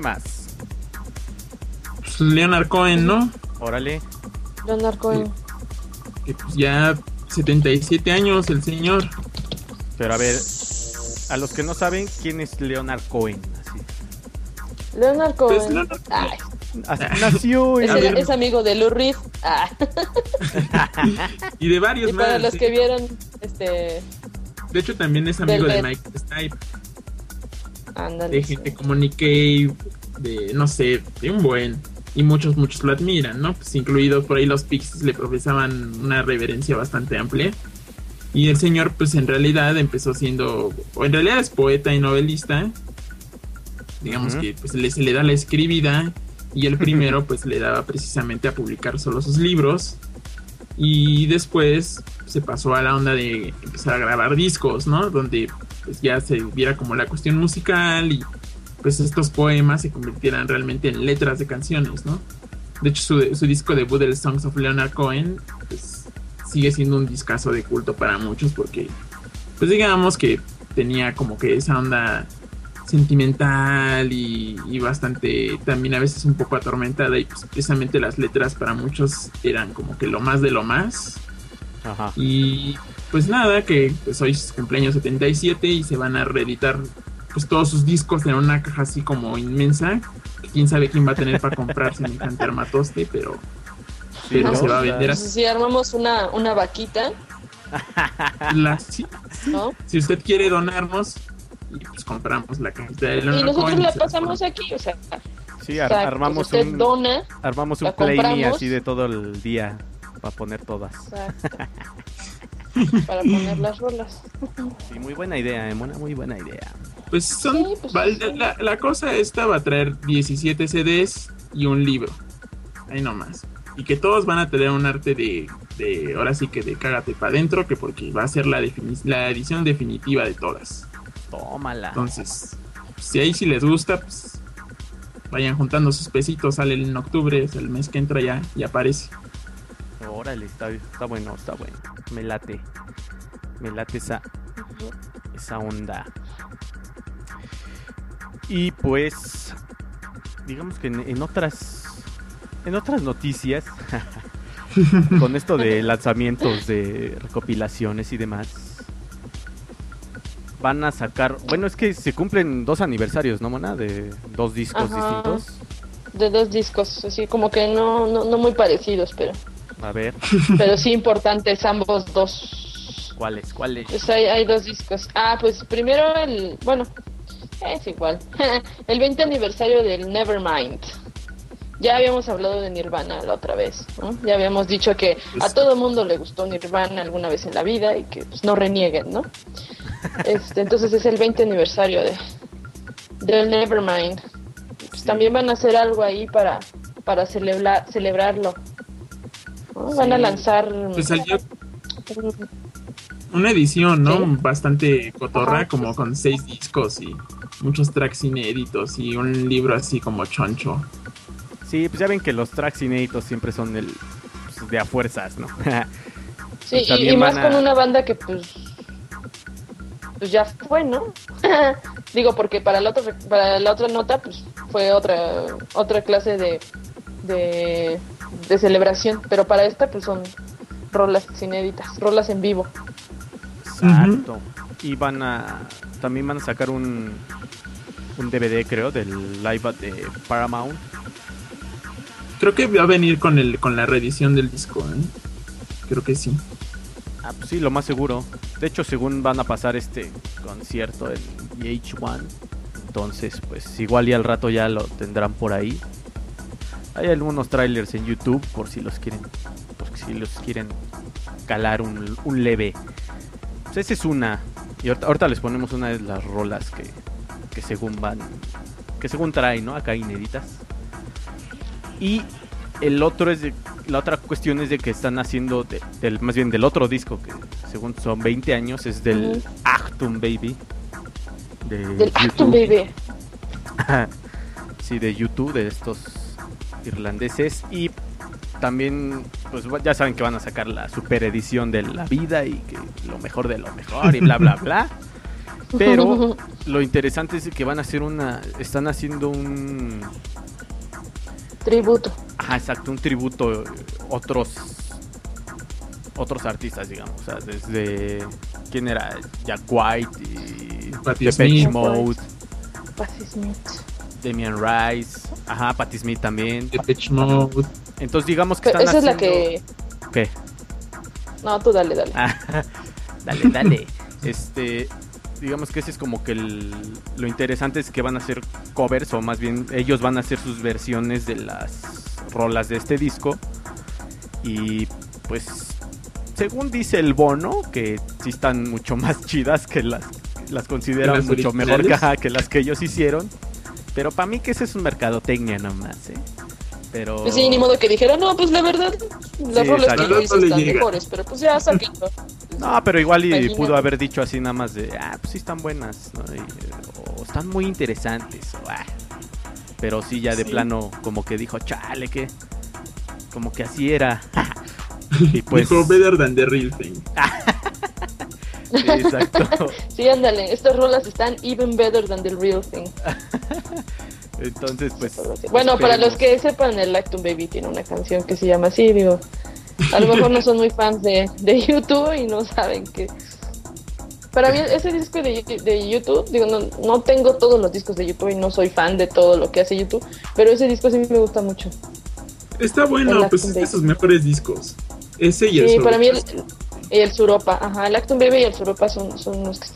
Pues Leonard Cohen, ¿no? Órale. Leonard Cohen. Que pues ya 77 años el señor. Pero a ver, a los que no saben, ¿quién es Leonard Cohen? Leonard Cohen. Pues Leonard Cohen. Así nació en... Es amigo de Lou Reed. Y de varios Y para más. los ¿sí? que vieron, De hecho también es amigo de Velvet. Mike Stipe, ándale. de gente como Nick Cave, de no sé, de un buen. Y muchos lo admiran, ¿no? Pues incluidos por ahí los Pixies le profesaban una reverencia bastante amplia. Y el señor pues en realidad empezó siendo, o en realidad es poeta y novelista. Digamos que pues se le da la escribida. Y el primero pues le daba precisamente a publicar solo sus libros. Y después se pasó a la onda de empezar a grabar discos, ¿no? Donde pues ya se viera como la cuestión musical y pues estos poemas se convirtieran realmente en letras de canciones, ¿no? De hecho su disco debut, el Songs of Leonard Cohen, pues sigue siendo un discazo de culto para muchos porque pues digamos que tenía como que esa onda sentimental y bastante también a veces un poco atormentada y pues precisamente las letras para muchos eran como que lo más de lo más. Ajá. Y pues nada, que pues hoy es cumpleaños 77 y se van a reeditar pues todos sus discos en una caja así como inmensa, que quién sabe quién va a tener para comprar semejante armatoste, pero ¿no? se va a vender así. Si armamos una vaquita, Sí, ¿no? si usted quiere donarnos y pues compramos la cajita de Y Leonard nosotros Cohen, la se pasamos pone. aquí, o sea. Sí, exacto, armamos si usted un dona, la play me compramos. así de todo el día para poner todas. exacto, para poner las rolas. Sí, muy buena idea, Mona, muy buena idea. Pues son Sí, pues, sí. la cosa esta va a traer 17 CDs y un libro. Ahí nomás. Y que todos van a tener un arte de ahora sí que de cágate para adentro, que porque va a ser la edición definitiva de todas. Tómala. Entonces, si ahí sí les gusta, pues vayan juntando sus pesitos, sale en octubre, es el mes que entra ya y aparece. Órale, está bueno. Me late esa onda. Y pues, digamos que en otras noticias, con esto de lanzamientos de recopilaciones y demás, van a sacar, bueno, es que se cumplen 2 aniversarios, ¿no, Mona? De 2 discos Ajá. distintos. De 2 discos, así como que no muy parecidos, A ver, pero sí importantes ambos dos. ¿cuáles? Pues hay 2 discos. Pues primero bueno, es igual. El 20 aniversario del Nevermind. Ya habíamos hablado de Nirvana la otra vez, ¿no? Ya habíamos dicho que a todo mundo le gustó Nirvana alguna vez en la vida y que pues no renieguen, ¿no? Entonces es el 20 aniversario del Nevermind. Pues también van a hacer algo ahí para celebrarlo, ¿no? Sí. Van a lanzar Pues salió una edición, ¿no? Sí. Bastante cotorra, Ajá, como sí. con 6 discos y muchos tracks inéditos y un libro así como choncho. Sí, pues ya ven que los tracks inéditos siempre son pues, de a fuerzas, ¿no? Sí, Pues también y más van a- con una banda que pues ya fue, ¿no? Digo, porque para la otra nota pues fue otra clase de celebración, pero para esta pues son rolas inéditas, rolas en vivo. Exacto. Y también van a sacar un DVD, creo, del live de Paramount. Creo que va a venir con la reedición del disco, ¿eh? Creo que sí. Ah, pues sí, lo más seguro. De hecho, según van a pasar este concierto en VH1, entonces pues igual y al rato ya lo tendrán por ahí. Hay algunos trailers en YouTube por si los quieren, calar un leve. Pues esa es una. Y ahorita les ponemos una de las rolas que según traen, ¿no? Acá inéditas. Y el otro la otra cuestión es de que están haciendo más bien del otro disco que según son 20 años, es del Achtung Baby. Del Achtung Baby. Sí, de YouTube, de estos irlandeses. Y también pues ya saben que van a sacar la super edición de la vida y que lo mejor de lo mejor y bla bla bla. Pero lo interesante es que están haciendo un tributo. Ajá, exacto, un tributo otros artistas, digamos, o sea, desde ¿quién era? Jack White y Depeche Mode, Patti Smith, Damien Rice, ajá, Patti Smith también, Depeche Mode. Entonces digamos que están esa haciendo... es la que... ¿Qué? No, tú dale. Dale. Digamos que ese es como que lo interesante es que van a hacer covers, o más bien ellos van a hacer sus versiones de las rolas de este disco. Y pues según dice el Bono, que sí están mucho más chidas, que las consideran mucho mejor que las que ellos hicieron. Pero para mí que ese es un mercadotecnia nomás, ¿eh? Pero... Sí, ni modo que dijera, no, pues la verdad, las rolas que yo hice están mejores, pero pues ya sáquenlo. No, pero igual y pudo haber dicho así nada más de, pues sí están buenas, ¿no? O están muy interesantes, pero sí ya de plano como que dijo, chale, que como que así era. Y pues... Dijo, better than the real thing. Sí, exacto. Sí, ándale, estas rolas están even better than the real thing. Entonces, pues... Bueno, para los que sepan, el Achtung Baby tiene una canción que se llama así, digo... A lo mejor no son muy fans de YouTube y no saben que... Para mí ese disco de YouTube, digo, no tengo todos los discos de YouTube y no soy fan de todo lo que hace YouTube, pero ese disco sí me gusta mucho. Está bueno, pues es de sus mejores discos. Ese y el Sí, Suropa. para mí el Suropa, ajá, el Achtung Baby y el Suropa son los que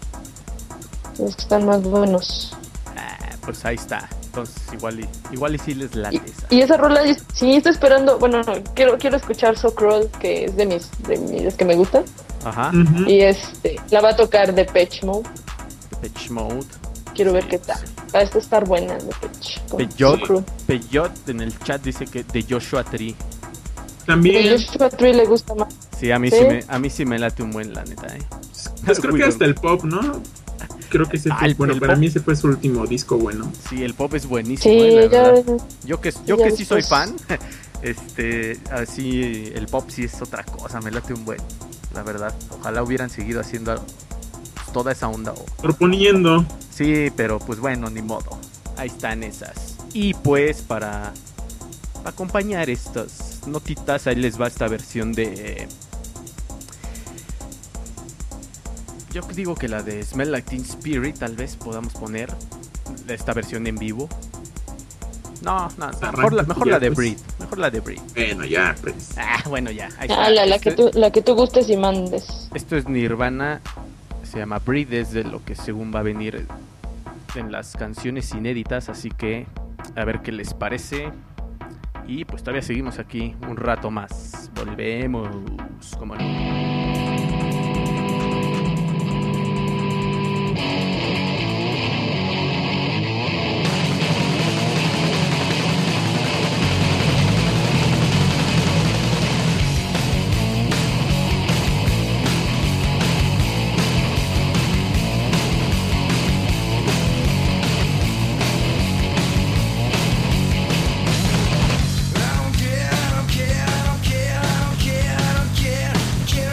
están más buenos. Pues ahí está. Entonces igual y sí les late esa. Y esa rola, sí, estoy esperando, bueno, quiero escuchar So Cruel, que es de mis que me gustan. Ajá. Uh-huh. Y la va a tocar Depeche Mode. Depeche Mode. Quiero ver qué tal. Va a estar buena Depeche. Peyot en el chat dice que de Joshua Tree. También. A Joshua Tree le gusta más. Sí, a mí sí me late un buen, la neta, Pues creo que hasta el pop, ¿no? Creo que ese fue, bueno, para mí ese fue su último disco bueno. Sí, el pop es buenísimo, sí, la verdad. Yo que sí soy fan, así el pop sí es otra cosa, me late un buen, la verdad. Ojalá hubieran seguido haciendo toda esa onda. Proponiendo. Sí, pero pues bueno, ni modo. Ahí están esas. Y pues para acompañar estas notitas, ahí les va esta versión de... Yo digo que la de Smell Like Teen Spirit tal vez podamos poner esta versión en vivo. No, mejor la de Breed. Mejor la de Breed. Bueno, ya, pues. Bueno, ya. Ahí está. La que tú gustes y mandes. Esto es Nirvana. Se llama Breed, es de lo que según va a venir en las canciones inéditas. Así que a ver qué les parece. Y pues todavía seguimos aquí un rato más. Volvemos. Como no. I don't care,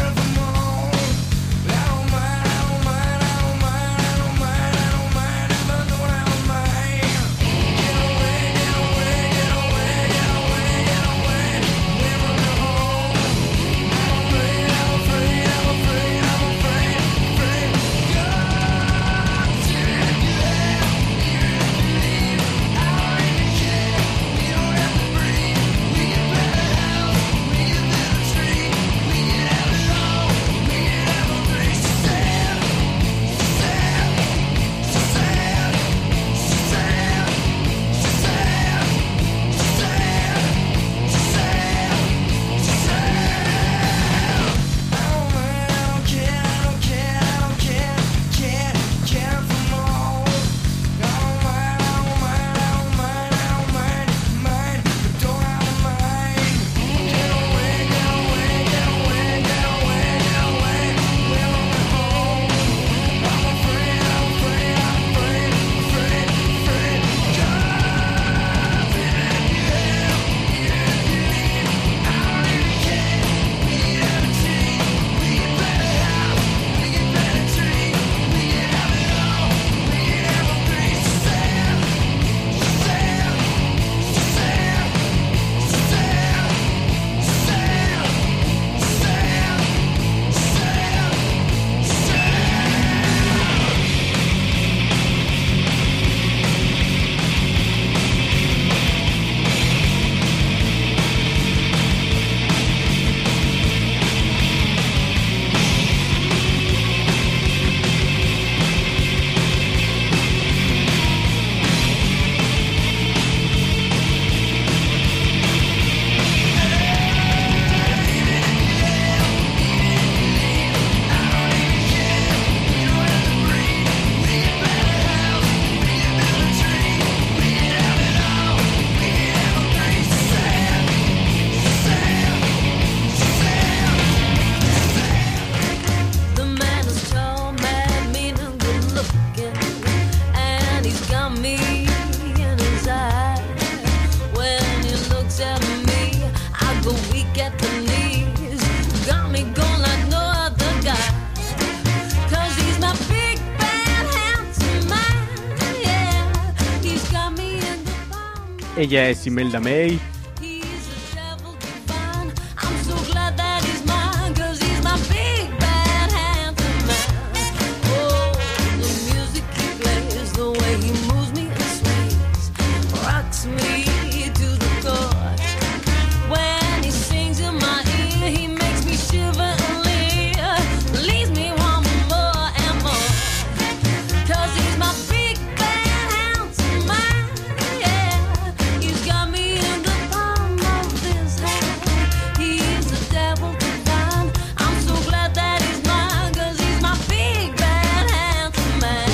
said to me, I go weak at the knees. Got me going like no other guy. 'Cause he's my big, bad, handsome man. Yeah, he's got me in the palm of Ella es Imelda May. He's a devil divine. I'm so glad that he's mine, 'cause he's my big, bad, handsome man. Oh, the music he plays, the way he moves me and sways, rocks me to the core. When he sings in my ear, he makes me shiver and leer, leaves me wanting more and more. 'Cause he's my big, bad, handsome man. Yeah, he's got me in the palm of his hand. He's the devil divine. I'm so glad that he's mine, 'cause he's my big, bad, handsome man.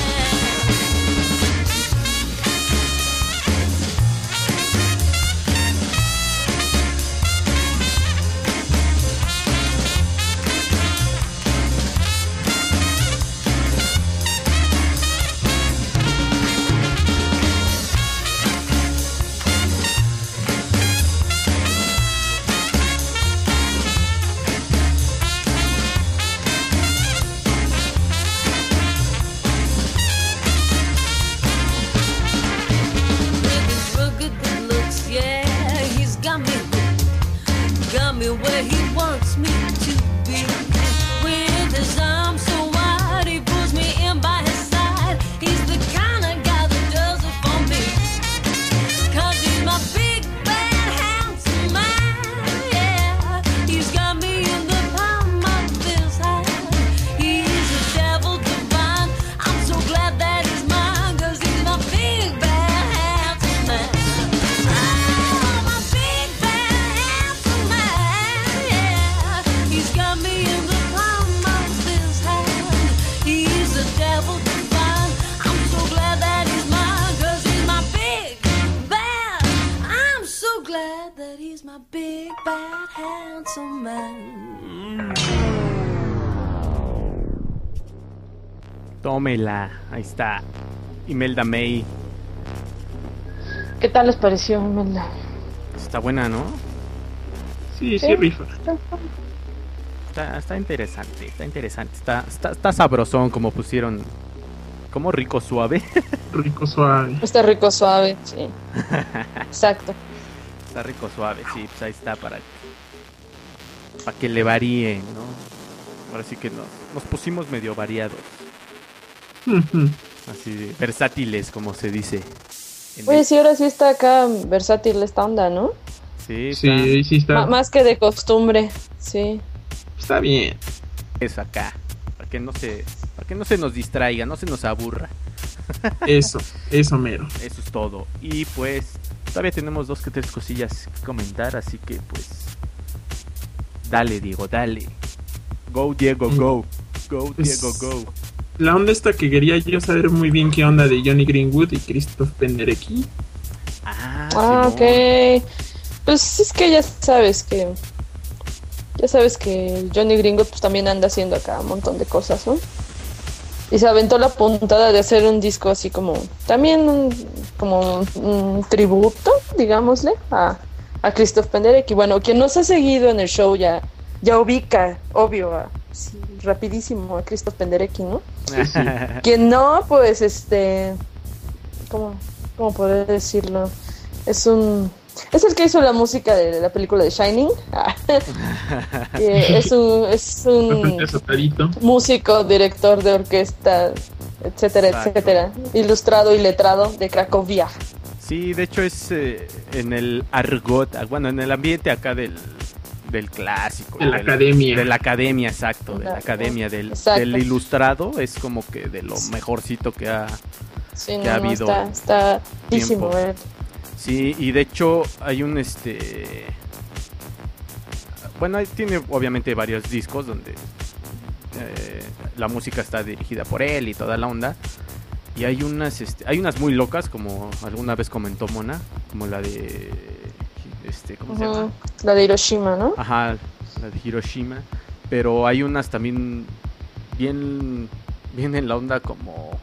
With his rugged good looks, yeah, he's got me hooked. Got me where he wants me to be. With his arms so wide, he pulls me in by his side. He's the kind of guy that does it for me. 'Cause he's my big, bad, handsome man. Yeah, he's got me in the palm of his hand. He's a devil divine. I'm so glad that he's mine, 'cause he's my big, bad, handsome man. Oh, my big, bad, handsome man. Yeah, he's got me in the palm of his hand. He's a devil divine. I'm so glad that he's mine, 'cause he's my big, bad. I'm so glad that he's my big, bad, handsome man. Tómela. Ahí está. Imelda May. ¿Qué tal les pareció, Imelda? Está buena, ¿no? Sí, Sí. rifa. Está interesante. Está interesante. Está sabrosón como pusieron. Como rico suave. Rico, suave. Está rico, suave, sí. Exacto. Está rico suave, sí. Pues ahí está para que le varíen, ¿no? Ahora sí que nos pusimos medio variados. Ujú. Así de versátiles, como se dice. Oye, sí, ahora sí está acá versátil esta onda, ¿no? Sí, está. Sí, sí está. Más que de costumbre, sí. Está bien. Eso acá. Para que no se nos distraiga, no se nos aburra. Eso mero. Eso es todo. Y pues todavía tenemos 2 que 3 cosillas que comentar, así que pues dale, Diego, dale. Go, Diego, go. Go, Pues, Diego, go. La onda esta que quería yo saber muy bien qué onda de Johnny Greenwood y Christoph Penderecki. Ah, Ah, Simón. ok. Pues es que ya sabes que Johnny Gringo pues también anda haciendo acá un montón de cosas, ¿no? Y se aventó la puntada de hacer un disco así como también como un tributo, digámosle, a Christoph Penderecki. Bueno, quien nos ha seguido en el show ya ubica, obvio, sí, rapidísimo a Christoph Penderecki, ¿no? Quien no, pues ¿cómo poder decirlo? Es el que hizo la música de la película de Shining. Es un Bastante azotadito. músico, director de orquesta, etcétera, Exacto. etcétera. Ilustrado y letrado de Cracovia. Sí, de hecho es en el argot, bueno, en el ambiente acá del clásico. De la academia. De la academia, exacto. De la academia Exacto. del ilustrado es como que de lo mejorcito que ha... Sí, Que ha habido está tiempo. buenísimo, Sí, y de hecho hay un bueno, ahí tiene obviamente varios discos donde la música está dirigida por él y toda la onda. Y hay unas muy locas, como alguna vez comentó Mona, como la de ¿cómo se llama? La de Hiroshima, ¿no? Ajá, la de Hiroshima. Pero hay unas también bien en la onda como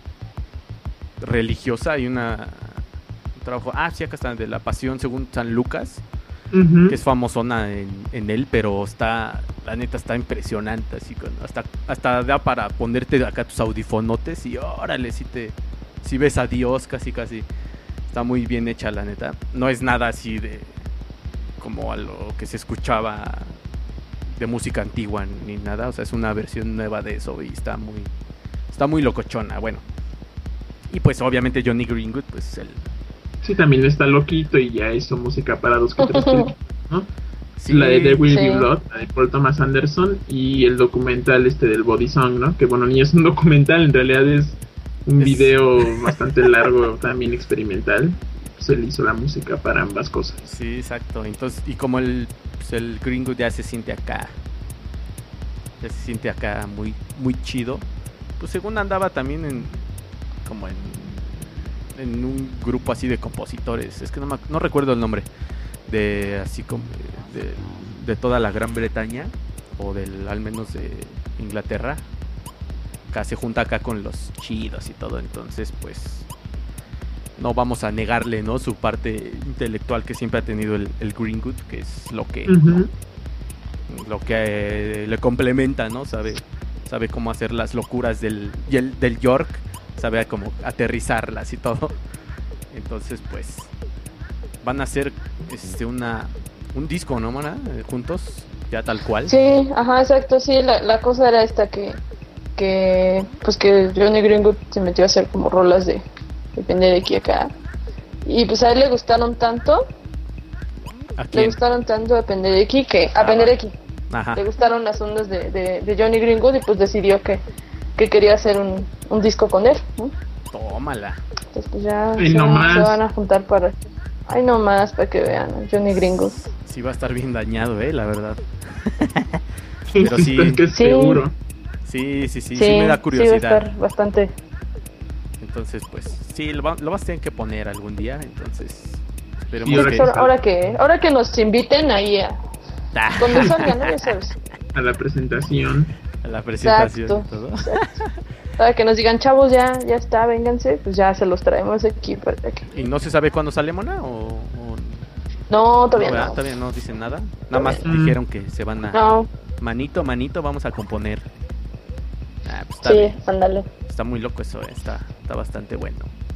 religiosa. Hay un trabajo, sí, acá está, de la Pasión según San Lucas, que es famosona en él, pero la neta está impresionante, así hasta da para ponerte acá tus audifonotes y órale, si ves a Dios casi. Está muy bien hecha, la neta. No es nada así de como a lo que se escuchaba de música antigua ni nada, o sea, es una versión nueva de eso y está muy locochona, bueno. Y pues obviamente Johnny Greenwood, pues Sí, también está loquito y ya hizo música para 2 que 3 películas, ¿no? Sí, la de There Will Be sí. Blood, la de Paul Thomas Anderson, y el documental del Body Song, ¿no? Que bueno, ni es un documental, en realidad es un video bastante largo, también experimental. Pues él hizo la música para ambas cosas. Sí, exacto. Entonces, y como el Greenwood ya se siente acá muy, muy chido, pues según andaba también en un grupo así de compositores, es que no recuerdo el nombre, así como de toda la Gran Bretaña, o al menos de Inglaterra, acá se junta acá con los chidos y todo, entonces pues no vamos a negarle, ¿no?, su parte intelectual que siempre ha tenido el Greenwood, que es lo que le complementa, ¿no? Sabe cómo hacer las locuras del York, sabe cómo aterrizarlas y todo. Entonces pues van a hacer un disco, ¿no, Mona? Juntos, ya tal cual. Sí, ajá, exacto, sí, la cosa era esta que Johnny Greenwood se metió a hacer como rolas depende de aquí acá, y pues a él le gustaron tanto ¿A quién? depende de aquí que Ajá. le gustaron las ondas de Johnny Greenwood y pues decidió que quería hacer un disco con él, ¿no? Tómala. Entonces pues ya Ay, se no más. van a juntar para que vean a Johnny Greenwood. Sí va a estar bien dañado, la verdad. Pero sí. Es que es Sí. seguro. Sí, me da Sí, curiosidad. va a estar bastante. Entonces, pues, sí, lo vas a tener que poner algún día, entonces esperemos Y ahora que... Ahora que nos inviten ahí cuando salgan, ¿no? Ya sabes. A la presentación. a la presentación Exacto. y todo. Para que nos digan, chavos, ya está, vénganse, pues ya se los traemos aquí para que... ¿Y no se sabe cuándo sale, Mona? ¿O No, todavía ¿verdad? no. Todavía no dicen nada. Nada más Todavía no. dijeron que se van a... No, Manito, vamos a componer. Pues está sí, bien. ándale. Está muy loco eso, está bastante bueno.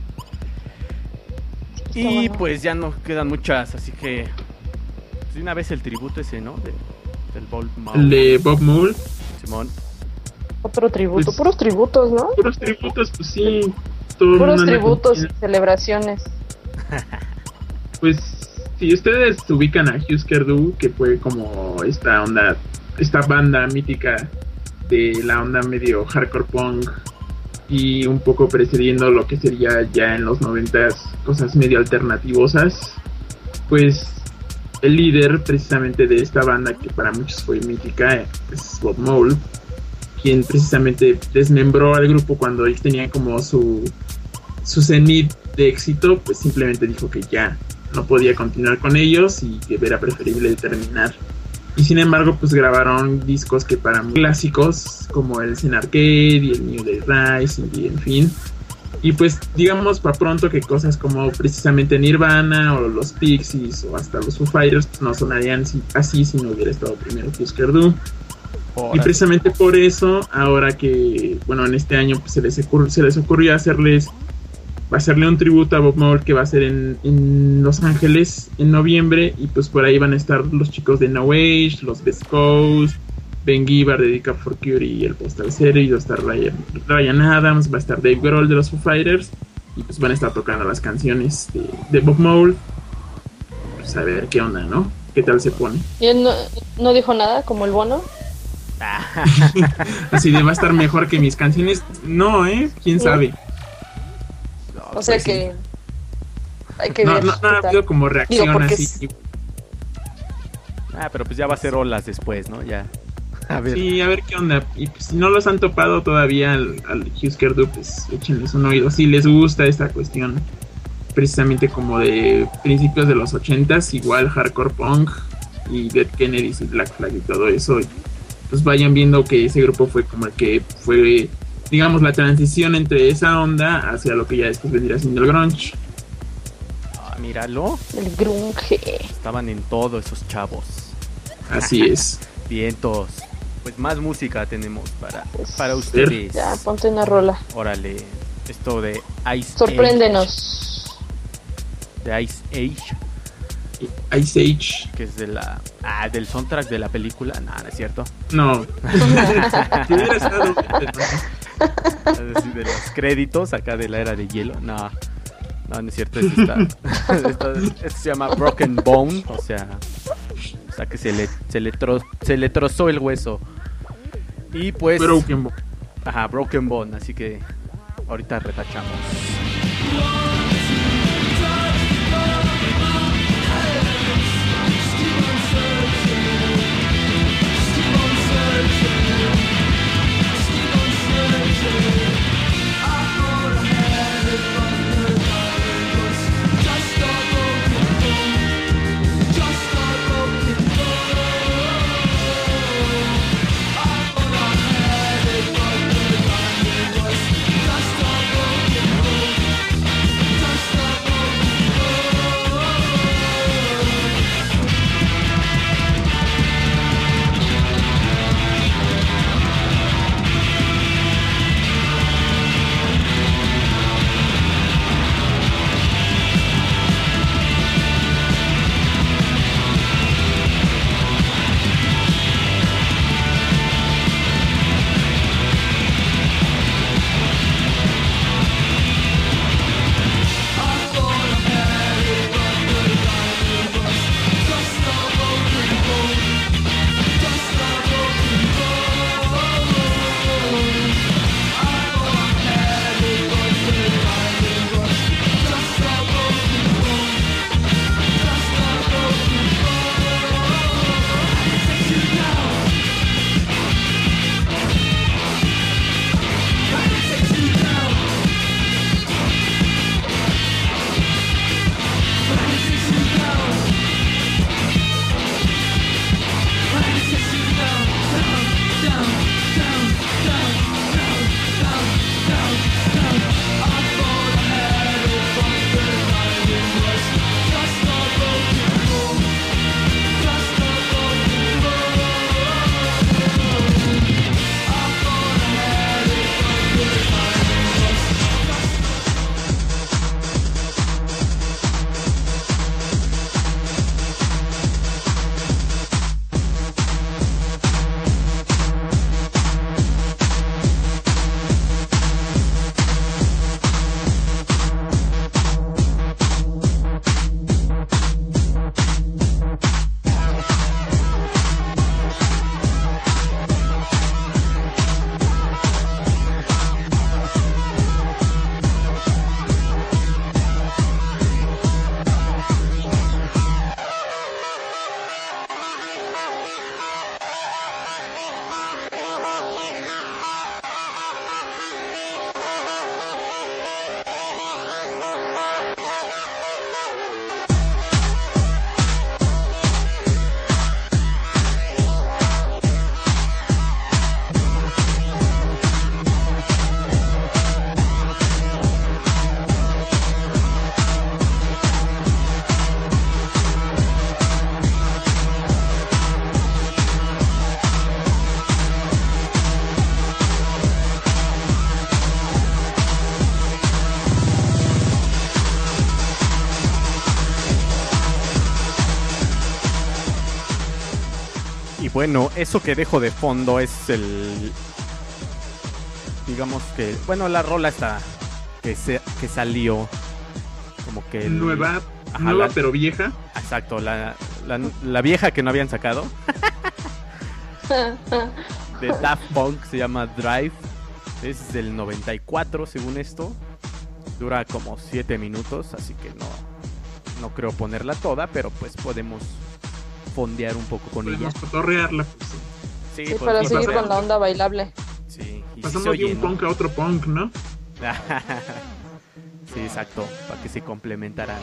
Está Y bueno. pues ya no quedan muchas, así que... Pues de una vez el tributo ese, ¿no? Del Bob Mould. El de Bob Mould. Simón. Otro tributo, Pues- puros tributos, ¿no? Puros tributos, pues sí. Todo el Puros mundo anda tributos con- y celebraciones. Pues si ustedes ubican a Husker Du, que fue como esta banda mítica de la onda medio hardcore punk y un poco precediendo lo que sería ya en los 90s cosas medio alternativosas, pues el líder precisamente de esta banda, que para muchos fue mítica, es Bob Mould, quien precisamente desmembró al grupo cuando él tenía como su cenit de éxito, pues simplemente dijo que ya no podía continuar con ellos y que era preferible terminar. Y sin embargo, pues grabaron discos que para clásicos como el Zen Arcade y el New Day Rising y en fin. Y pues digamos para pronto que cosas como precisamente Nirvana o los Pixies o hasta los Foo Fighters pues no sonarían así si no hubiera estado primero Husker Du. Y precisamente por eso, ahora que, bueno, en este año pues se les ocurrió hacerle un tributo a Bob Mould que va a ser en Los Ángeles en noviembre, y pues por ahí van a estar los chicos de No Age, los Best Coast, Ben Gibbard de Dick for Curie y el Postal Series, va a estar Ryan Adams, va a estar Dave Grohl de los Foo Fighters, y pues van a estar tocando las canciones de Bob Mould. Pues a ver qué onda, ¿no? ¿Qué tal se pone? ¿Y él no dijo nada como el Bono? Así de va a estar mejor que mis canciones. No, ¿quién sabe? O sea pues sí. que hay que No ver. ha qué tal. habido como reacción porque así. Pero pues ya va a ser olas después, ¿no? Ya. A ver. Sí, a ver qué onda. Y pues, si no los han topado todavía al Husker Du, pues échenles un oído. Si les gusta esta cuestión, precisamente como de principios de los 80s, igual hardcore punk y Dead Kennedys y Black Flag y todo eso, pues vayan viendo que ese grupo fue como el que fue, digamos, la transición entre esa onda hacia lo que ya después vendría siendo el grunge. míralo. El grunge. Estaban en todo esos chavos. Así es. Vientos. Pues más música tenemos para Pues, ustedes. Ya, ponte una rola. Órale. Esto de Ice Sorpréndenos. Age. De Ice Age. Ice Age. Que es de la... del soundtrack de la película. No, no es cierto. No. Si hubiera estado... Así de los créditos acá de la era de hielo. No, no es cierto. Esto se llama Broken Bone. O sea que se le trozó el hueso. Y pues... Broken Bone. Ajá, Broken Bone. Así que ahorita retachamos. Bueno, eso que dejo de fondo es el... Digamos que... Bueno, la rola está... Que salió... Como que... Nueva, pero vieja. Exacto, la vieja que no habían sacado. De Daft Punk, se llama Drive. Es del 94, según esto. Dura como 7 minutos, así que no creo ponerla toda, pero pues podemos fondear un poco con ella. Podemos cotorrearla. Sí, para seguir con la onda bailable. Sí, y pasamos de un punk a otro punk, ¿no? Sí, exacto, para que se complementaran.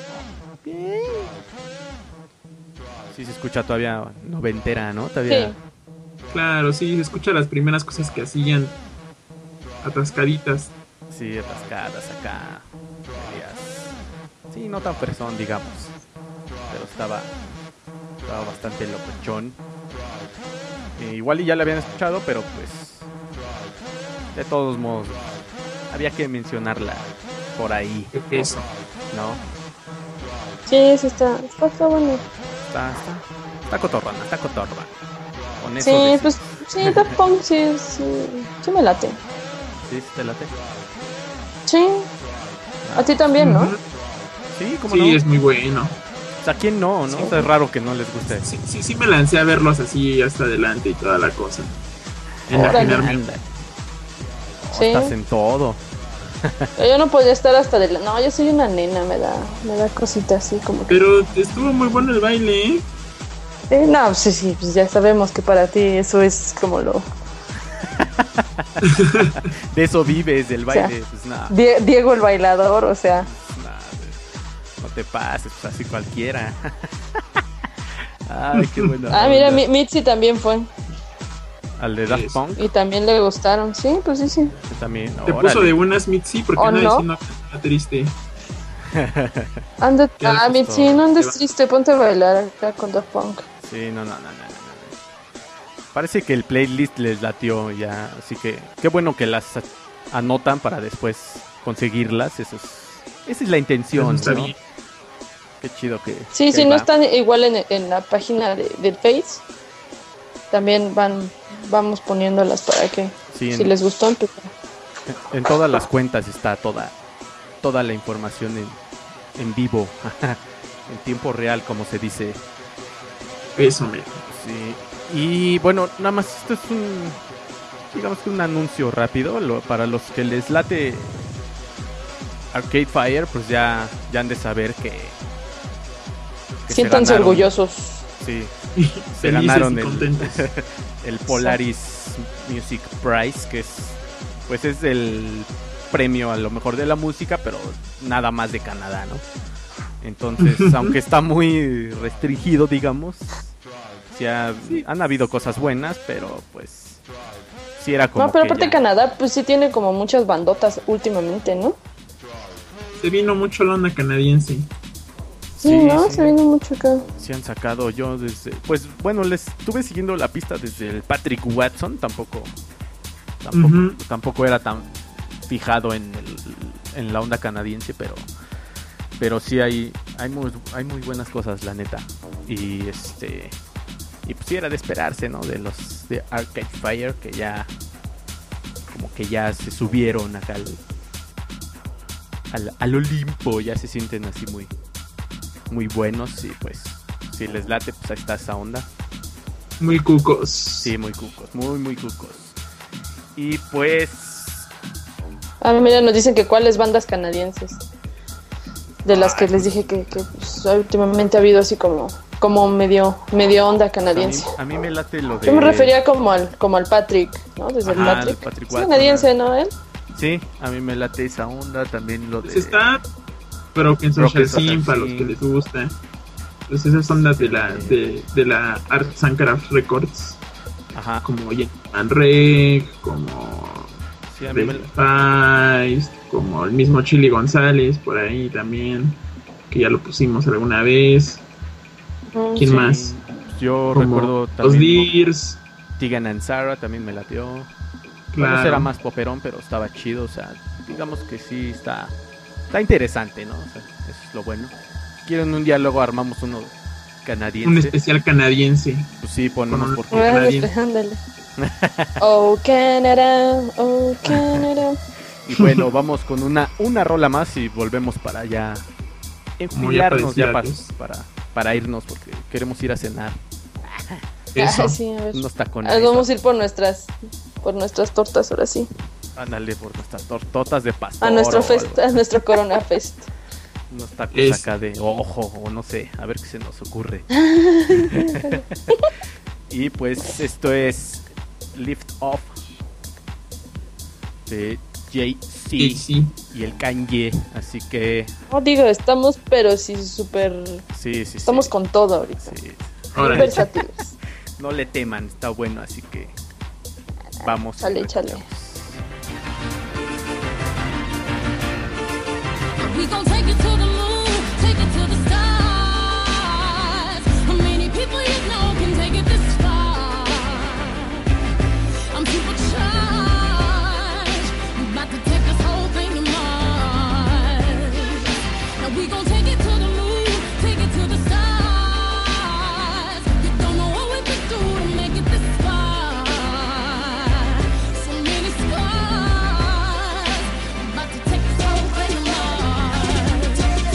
Sí, se escucha todavía noventera, ¿no? Todavía. Sí. Claro, sí, se escucha las primeras cosas que hacían atascaditas. Sí, atascadas acá. sí, no tan fresón, digamos. Pero estaba bastante locochón. Igual y ya la habían escuchado, pero pues de todos modos había que mencionarla por ahí, Eso. ¿no? Sí, sí está bueno. Está cotorrona. Con eso Sí, pues sí, Daft Punk sí me late. ¿Sí te late? Sí. A ti también, ¿no? Sí, ¿cómo Sí, no? es muy bueno. O sea, ¿quién no? Sí. O sea, es raro que no les guste. Sí, me lancé a verlos así hasta adelante y toda la cosa. Imaginarme. Anda. Sí. Estás en todo. Yo no podía estar hasta adelante. No, yo soy una nena, me da cosita así como que... Pero estuvo muy bueno el baile, ¿eh? No, sí, pues ya sabemos que para ti eso es como lo... De eso vives, del baile. O sea, Pues nada, Diego el bailador, o sea... no te pases, pues así cualquiera. Ay, qué bueno. mira, Mitzi también fue. Al de Daft Punk Y también le gustaron. Sí, pues sí. también. Te órale. puso de buenas Mitzi porque ¿O nadie no? diciendo que está triste. Anda, Ya le Mitzi, gustó. no andes triste, ponte a bailar acá con Daft Punk. Sí, no. Parece que el playlist les latió ya, así que qué bueno que las anotan para después conseguirlas. Esa es la intención, Está ¿no? bien. Qué chido que. Sí, que si no va. están igual en la página de Face, también vamos poniéndolas para que Sí, si les gustó, pues, en todas las cuentas está toda la información en vivo, en tiempo real, como se dice. Eso, me. Sí. Y bueno, nada más esto es digamos que un anuncio rápido para los que les late Arcade Fire, pues ya han de saber que se siéntanse ganaron. orgullosos. Sí, se Felices ganaron y contentos. el Polaris Music Prize, que es el premio a lo mejor de la música, pero nada más de Canadá, ¿no? Entonces, aunque está muy restringido, digamos, sí han habido cosas buenas, pero pues sí era como No, pero que aparte ya- Canadá, pues sí tiene como muchas bandotas últimamente, ¿no? Se vino mucho la onda canadiense. Sí, ¿no? Se viene mucho acá. Sí han sacado yo desde... Pues bueno, les estuve siguiendo la pista desde el Patrick Watson. Ujú. Tampoco era tan fijado en la onda canadiense, pero sí hay muy buenas cosas, la neta. Y y pues sí era de esperarse, ¿no? De los de Arcade Fire, que ya como que ya se subieron acá al Olimpo, ya se sienten así muy buenos. Y pues si les late, pues ahí está esa onda. Muy cucos. Sí, muy cucos, muy cucos. Y pues Mira, nos dicen que cuáles bandas canadienses. De las que les dije que pues, últimamente ha habido así como medio onda canadiense. a mí me late lo de... Yo me refería como al Patrick, ¿no? Desde el Ajá, Patrick. el Patrick Es Watson, canadiense, ¿no? Él. Sí, a mí me late esa onda, también lo de... Pues está Broken Social Broken Social Scene, para los Scene. que les gusta. Pues esas ondas de la Arts and Crafts Records, Ajá, como Gentleman Reg, como sí, a mí me... Feist, como el mismo Chili González, por ahí también, que ya lo pusimos alguna vez. ¿Quién sí, más? Yo Como recuerdo los también Deers, Tegan and Sara, también me latió. Bueno, claro. era más poperón, pero estaba chido, o sea, digamos que sí está interesante, ¿no? O sea, eso es lo bueno. Si quieren un día luego armamos uno canadiense. Un especial canadiense. Pues sí, ponemos Con un- porque... canadiense. Ándale. Oh, Canada, oh, Canada. Y bueno, vamos con una rola más y volvemos para ya Como ya enfilarnos ya parecía para irnos, porque queremos ir a cenar Eso. Sí, a ver. unos tacones. Vamos a ir por nuestras tortas ahora sí. Ándale, por nuestras tortotas de pastor. A nuestro o fest, algo. a nuestro Corona Fest. Unos tacos Es- acá de ojo, o no sé, a ver qué se nos ocurre. Y pues esto es Lift Off de JC Sí. y el Kanye. Así que No digo, estamos, pero sí súper. sí. Estamos con todo ahorita. Sí. Órale. Muy versátiles. No le teman, está bueno, así que vamos. y Chale. recordemos. We gon' take it to the moon, take it to the stars. How many people you know can take it this far? I'm supercharged, about to take this whole thing to Mars. Now we gon' take it to the moon, take it to the stars. You don't know what we've been through to make it this far. So many scars, about to take this whole thing to Mars.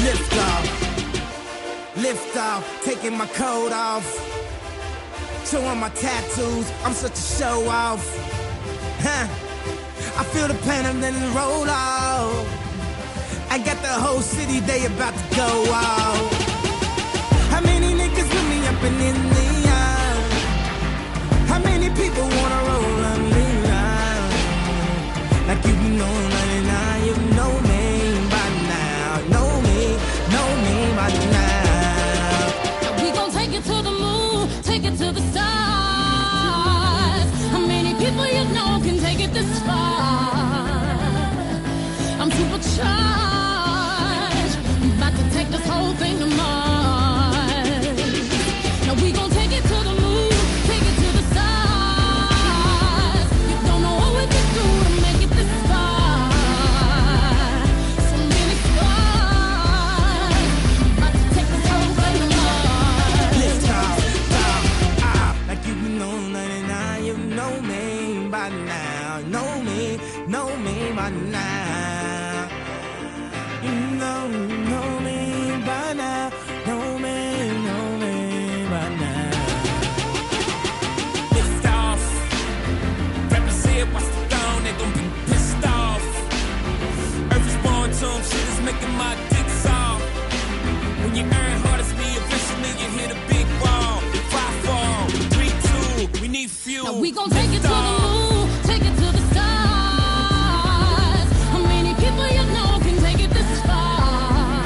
Lift off, taking my coat off. Showing my tattoos, I'm such a show off. Huh? I feel the pain and then roll off. I got the whole city, they about to go off. How many niggas with me up and in the air? How many people wanna roll on me now? Like you know, 99, you know me by now. Know me by now. We gon' take it to the moon, take it to the stars. How many people you know can take it this far? I'm supercharged, about to take this whole thing to Mars. Now we gon' take it to the moon, take it to the stars. You don't know what we've been through to make it this far. So many scars, about to take this whole thing to Mars. Lift off, like you know, 99, you know me by now. Know me by now. You know me by now. Know me by now. Lift off. Rappers said, watch the throne, they gon' be pissed off. Earth is born to 'em, shit is making my dick soft. When you earn hard as me, eventually you hit a big wall. 5, 4, 3, 2, we need fuel. Now we gon' take it to the moon, take it to the stars. How many people you know can take it this far?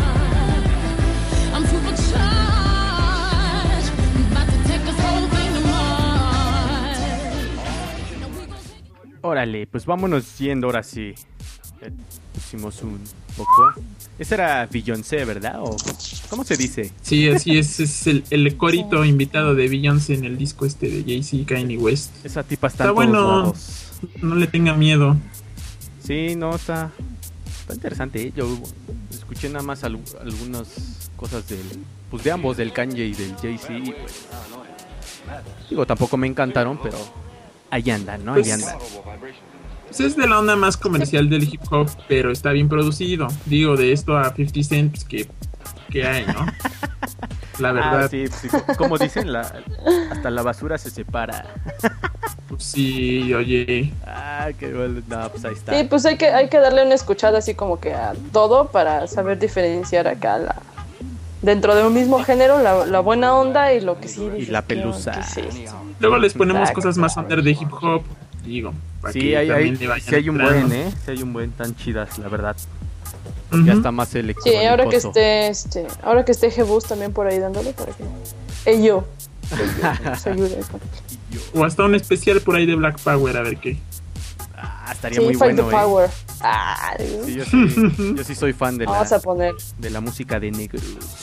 I'm supercharged, about to take this whole thing to Mars. Now we gon' take it. Órale, pues vámonos yendo ahora sí. Pusimos un poco. Ese era Beyoncé, ¿verdad? ¿O cómo se dice? Sí, así es el corito invitado de Beyoncé en el disco este de Jay-Z, Kanye West. Esa tipa está Está en todos bueno, lados. no le tenga miedo. Sí, no, está interesante, ¿eh? Yo escuché nada más algunas cosas pues de ambos, del Kanye y del Jay-Z. Y pues, digo, tampoco me encantaron, pero ahí andan, ¿no? Ahí Pues, andan. Pues es de la onda más comercial del hip hop, pero está bien producido. Digo, de esto a 50 Cent, pues, que hay, ¿no? La verdad. Ah, sí, sí, como dicen, hasta la basura se separa. Pues sí, oye. Ah, qué bueno. No, pues ahí está. Sí, pues hay que darle una escuchada así como que a todo para saber diferenciar acá dentro de un mismo género la buena onda y lo que sí dices, la pelusa. ¿qué es esto? Luego les ponemos Exacto. cosas más under de hip hop, digo. Para Sí, que también le vayan sí hay un entrando. buen, ¿eh? Sí hay un buen, tan chidas, la verdad. Ujú. Ya está más Sí, electrónico. ahora que esté Jebus también por ahí dándole para que yo nos ayude con- O hasta un especial por ahí de Black Power, a ver qué. Ah, estaría Sí, muy Fight bueno, the Power. Sí, yo sí soy fan de Vamos a poner. de la música de negros.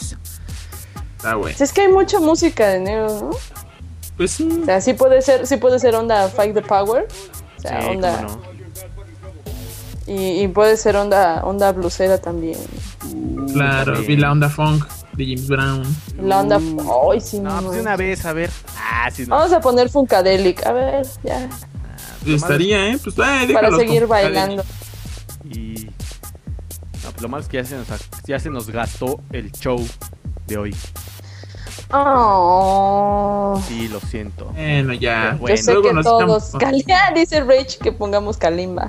Está bueno. Es que hay mucha música de negros, ¿no? Pues sí. O sea, sí puede ser onda Fight the Power. O sea, Sí, onda. cómo no. Y puede ser onda blusera también. Claro, también. vi la onda funk de James Brown. La onda. Ay, sí, No, pues de una vez, a ver. Ah, sí, no. Vamos a poner Funkadelic. A ver, ya. Estaría, ¿eh? Pues Para déjalos seguir con- bailando. Y no, pues lo malo es que ya se nos gastó el show de hoy. Oh. Sí, lo siento. Bueno, ya. Bueno. Yo sé Luego que nos todos. echamos- Dice Rage que pongamos Kalimba.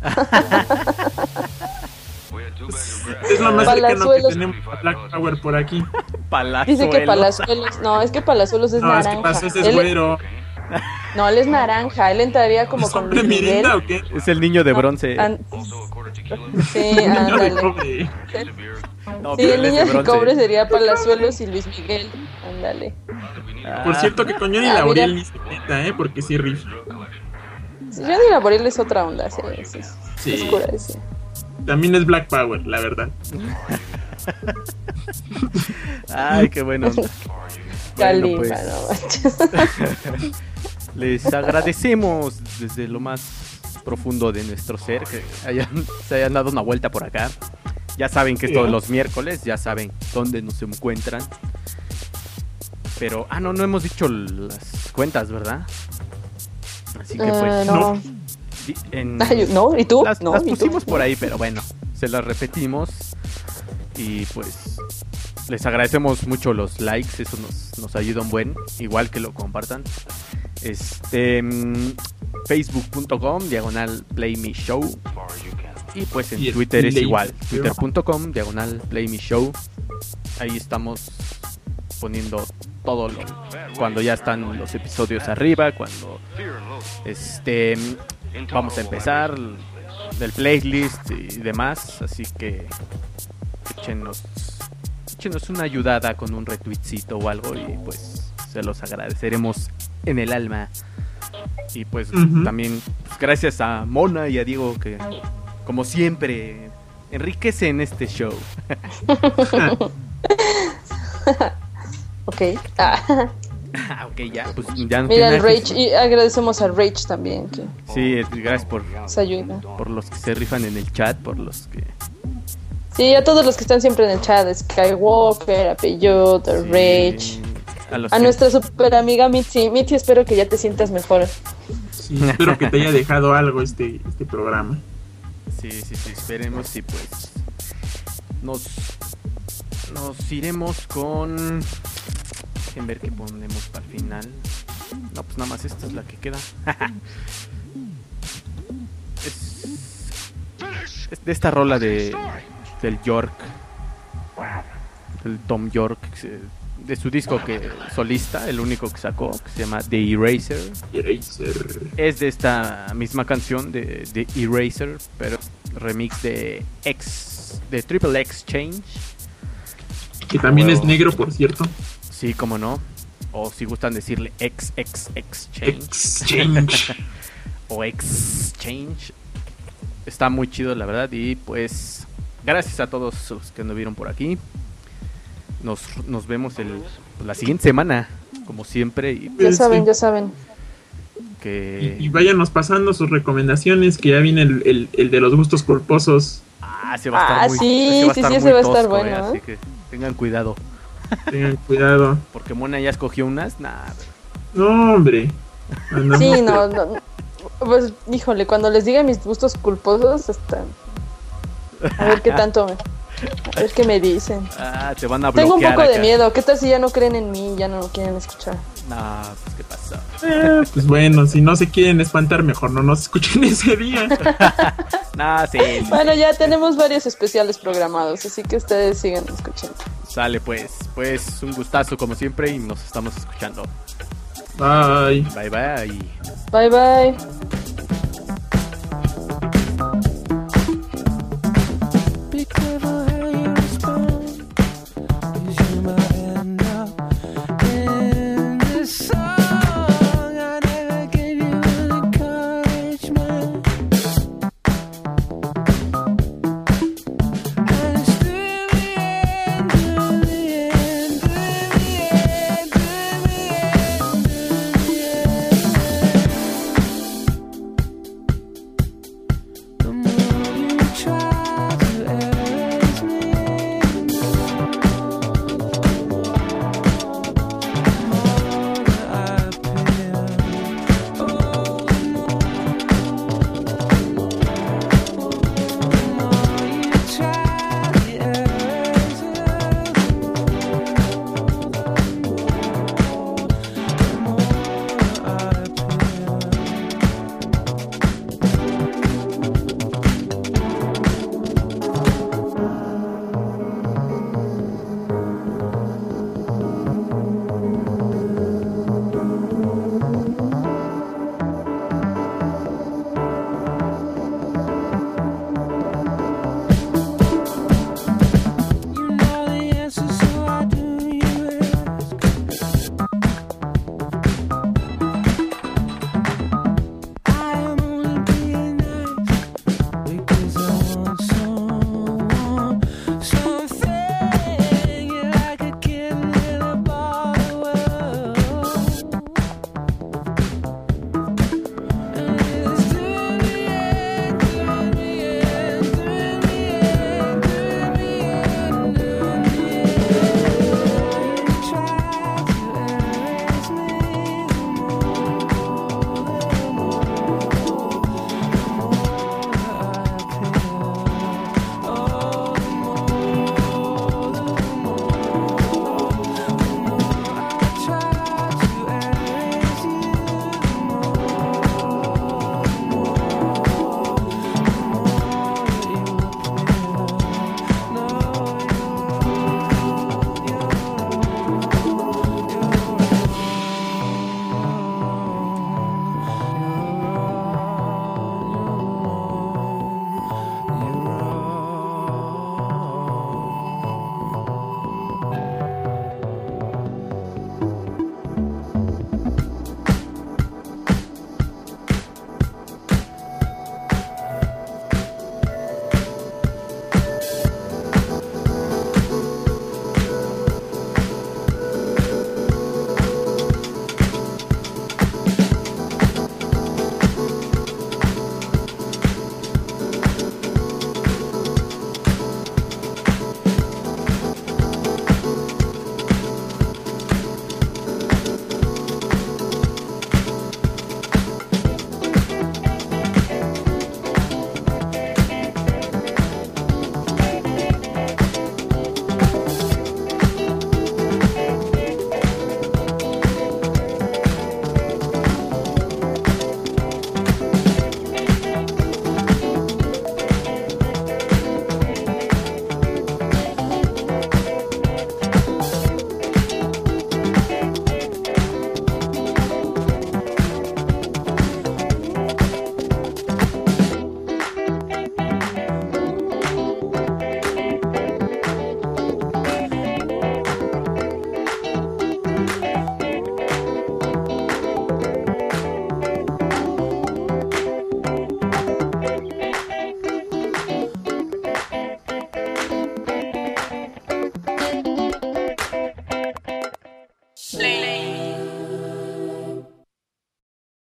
Es lo más cercano que Palazuelos. tenemos a Black Power por aquí. Palazuelos. Dice que Palazuelos. No, es que Palazuelos es No, es naranja. que pasó ese es Él- güero. No, él es naranja. Él entraría como ¿Es con hombre Luis Miguel. Mirinda o qué? Es el niño de bronce. Sí, Niño de ándale. cobre. No, Sí, pero el él es niño de bronce. cobre sería Palazuelos y Luis Miguel. Ándale. Por Ah, cierto que con Johnny Ah, Laboriel mira. ni se meta, porque sí rifa. Johnny Laboriel es otra onda. Sí. Sí. Oscura, sí. También es Black Power, la verdad. Ay, qué bueno. Kalimba, pues, no manches. les agradecemos desde lo más profundo de nuestro ser que se hayan dado una vuelta por acá. Ya saben que es todos los miércoles, ya saben dónde nos encuentran. Pero, no hemos dicho las cuentas, ¿verdad? Así que pues... No. En- ¿No? ¿Y tú? Las ¿Y tú? pusimos por ahí, pero bueno, se las repetimos. Y pues les agradecemos mucho los likes, eso nos ayuda un buen, igual que lo compartan. Facebook.com/PlayMeShow. Y pues en Y el Twitter es Play- igual, Twitter.com/PlayMeShow. Ahí estamos poniendo todo cuando ya están los episodios arriba, cuando vamos a empezar del playlist y demás, así que échenos una ayudada con un retweetcito o algo y pues se los agradeceremos en el alma. Y pues también pues, gracias a Mona y a Diego que como siempre enriquecen este show. Ok. Ok, ya, pues ya no Mira, tiene el nada que Rage, y agradecemos al Rage también, que Sí, gracias por nos ayuda. los que se rifan en el chat, por los que... Sí, a todos los que están siempre en el chat, Skywalker, a Peyot, a Sí, Rage, los a que- nuestra super amiga Mitzi. Mitzi, espero que ya te sientas mejor. Sí, espero que te haya dejado algo este programa. Sí, esperemos y pues nos iremos con... Dejen ver qué ponemos para el final. No, pues nada más esta es la que queda. es de esta rola del York, del Tom York, de su disco solista, el único que sacó, que se llama The Eraser. Es de esta misma canción de Eraser, pero remix de Triple X Change. Que también Huevo. es negro, por cierto. Sí, cómo no. O si gustan decirle XXX Change. Exchange. O Exchange. Está muy chido, la verdad. Y pues, gracias a todos los que nos vieron por aquí. Nos vemos la siguiente semana, como siempre. Y Ya Sí. saben, ya saben. que... Y váyanos pasando sus recomendaciones, que ya viene el de los gustos culposos. se va a estar muy sí, ese sí, muy ese va a estar tosco, bueno, así ¿eh? que tengan cuidado. Tengan cuidado. Porque Mona ya escogió unas. Nah, No, hombre. Andamos- Sí, no. Pues, híjole, cuando les diga mis gustos culposos, a ver qué tanto a ver qué me dicen. te van a bloquear. Tengo un poco de acá. miedo. ¿Qué tal si ya no creen en mí? Ya no lo quieren escuchar. Nah, pues qué pasó. Pues bueno, si no se quieren espantar, mejor no nos escuchen ese día. Nah, sí. Bueno, ya tenemos varios especiales programados, así que ustedes sigan escuchando. Sale pues. Pues un gustazo como siempre y nos estamos escuchando. Bye. Bye bye. Bye bye.